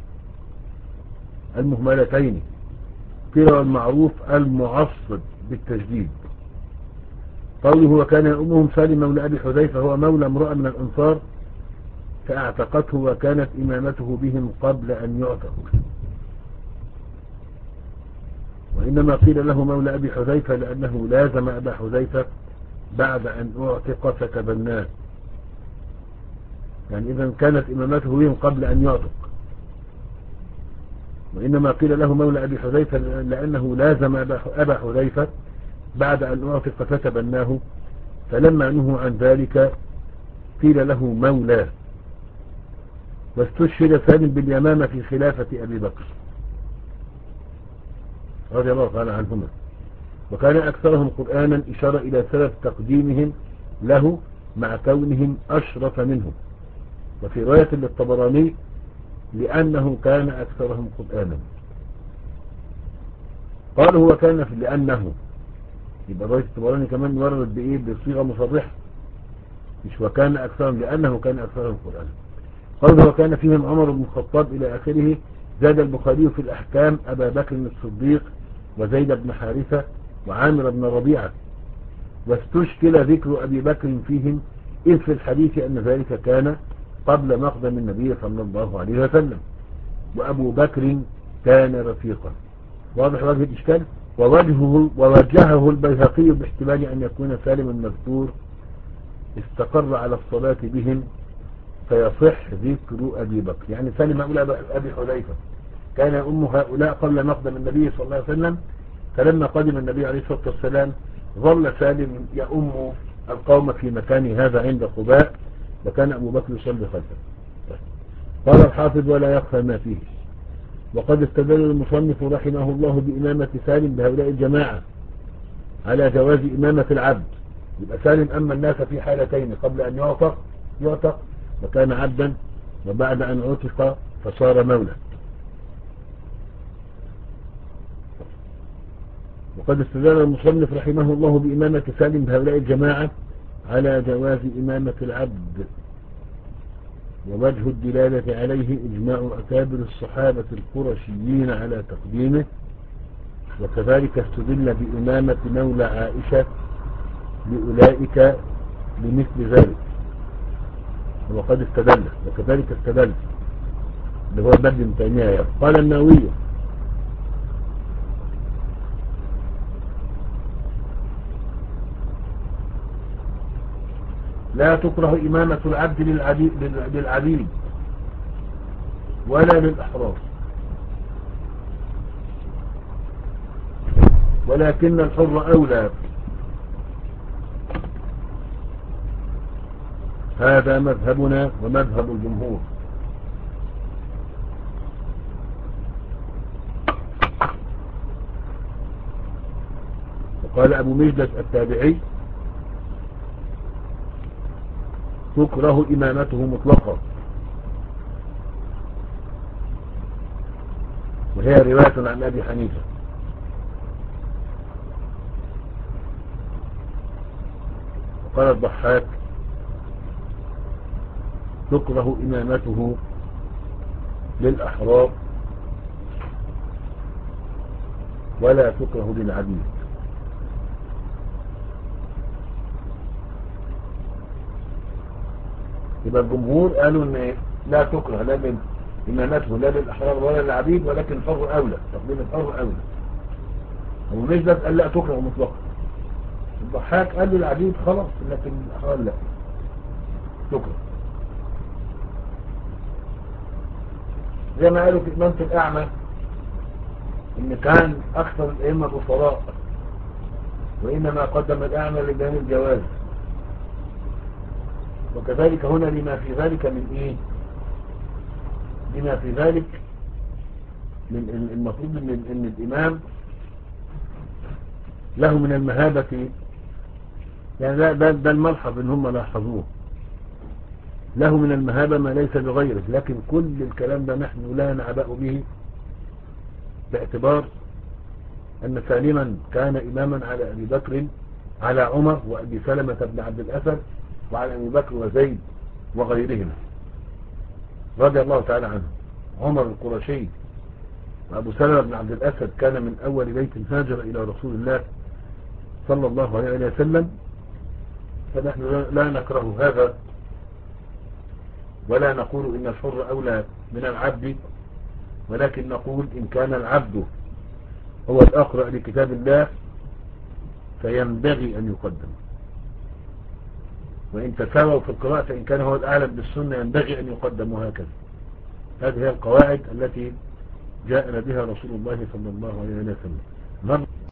المهملتين، قيل المعروف المعصب بالتجديد. قوله وكان أمهم سالم مولى أبي حذيفة هو مولى امرأة من الأنصار فاعتقته، وكانت إمامته بهم قبل أن يعتق، وإنما قيل له مولى أبي حذيفة لأنه لازم أبا حذيفة بعد أن أعتق فتبناه، يعني إذا كانت إمامته بهم قبل أن يعتق. وإنما قيل له مولى أبي حذيفة لأنه لازم أبا حذيفة بعد أن أعتق فتبناه، فلما نهوا عن ذلك قيل له مولاه. واستشهد سالم باليمامة في خلافة أبي بكر رضي الله تعالى عنهما، وكان أكثرهم قرآنا إشارة إلى سبب تقديمهم له مع كونهم أشرف منه. وفي رواية للطبراني لأنه كان أكثرهم قرآنا. قال هو كان في لأنه، يبقى الرواية الطبراني كمان ورد بإيه بصيغة مصرحة، مش وكان أكثرهم لأنه كان أكثرهم قرآنا. قال هو كان فيهم عمر بن الخطاب إلى آخره. زاد البخاري في الأحكام أبا بكر الصديق وزيد بن حارثة وعامر بن ربيعة، واستشكل ذكر أبي بكر فيهم إذ في الحديث أن ذلك كان قبل مقدم النبي صلى الله عليه وسلم، وأبو بكر كان رفيقا. واضح وجه الإشكال؟ ووجهه ووجهه البيهقي باحتمال أن يكون سالم المذكور استقر على الصلاة بهم فيصح ذكر أبي بكر. يعني سالم أولى أبي حذيفة كان أم هؤلاء قبل مقدم النبي صلى الله عليه وسلم، فلما قدم النبي عليه الصلاة والسلام ظل سالم يؤم القوم في مكان هذا عند قباء، وكان أبو بكر يصلي خلفه. قال الحافظ ولا يخفى ما فيه. وقد استدل المصنف رحمه الله بإمامة سالم بهؤلاء الجماعة على جواز إمامة العبد. يبقى سالم أما الناس في حالتين: قبل أن يعتق يعتق وكان عبدا، وبعد أن عتق فصار مولى. وقد استدل المصنف رحمه الله بإمامة سالم بهؤلاء الجماعة على جواز إمامة العبد، ووجه الدلالة عليه إجماع أكابر الصحابة القرشيين على تقديمه. وكذلك استدل بإمامة مولى عائشة لأولئك لمثل ذلك. وقد استدل وكذلك استدل اللي هو بدل ابن تيمية. قال النووي لا تكره إمامة العبد للعبيد, للعبيد ولا للأحرار، ولكن الحر أولى. هذا مذهبنا ومذهب الجمهور. وقال أبو مجلس التابعي تكره إمامته مطلقا، وهي رواية عن أبي حنيفة. وقال الضحاك تكره إمامته للأحرار ولا تكره للعبيد. يبقى الجمهور قالوا ان لا تكره لا من إمامته لا للأحرار ولا للعبيد، ولكن الحر أولى، تقديم الحر أولى. أبو مجلس قال لا تكره مطلقا. الضحاك قال للعبيد خلاص، لكن الأحرار لا تكره. زي ما قالوا في إمامة الأعمى إن كان أكثر الأئمة بصراء، وإنما قدم الأعمى لبيان الجواز. وكذلك هنا لما في ذلك من إيه؟ لما في ذلك من المفروض إن, إن الإمام له من المهابة، يعني ده, ده, ده الملحظ إن هم لاحظوه، له من المهابة ما ليس بغيره. لكن كل الكلام ده نحن لا نعبأ به، باعتبار أن سالما كان إماما على أبي بكر على عمر وأبي سلمة بن عبد الأسد وعلى أبي بكر وزيد وغيرهم رضي الله تعالى عنه. عمر القرشي وأبو سلمة بن عبد الأسد كان من أول بيت هاجر إلى رسول الله صلى الله عليه وسلم. فنحن لا نكره هذا ولا نقول إن الحر أولى من العبد، ولكن نقول إن كان العبد هو الأقرأ لكتاب الله فينبغي أن يقدم، وإن تساووا في القراءة فإن كان هو الأعلم بالسنة ينبغي أن يقدم، وهكذا. هذه هي القواعد التي جاءنا بها رسول الله صلى الله عليه وسلم.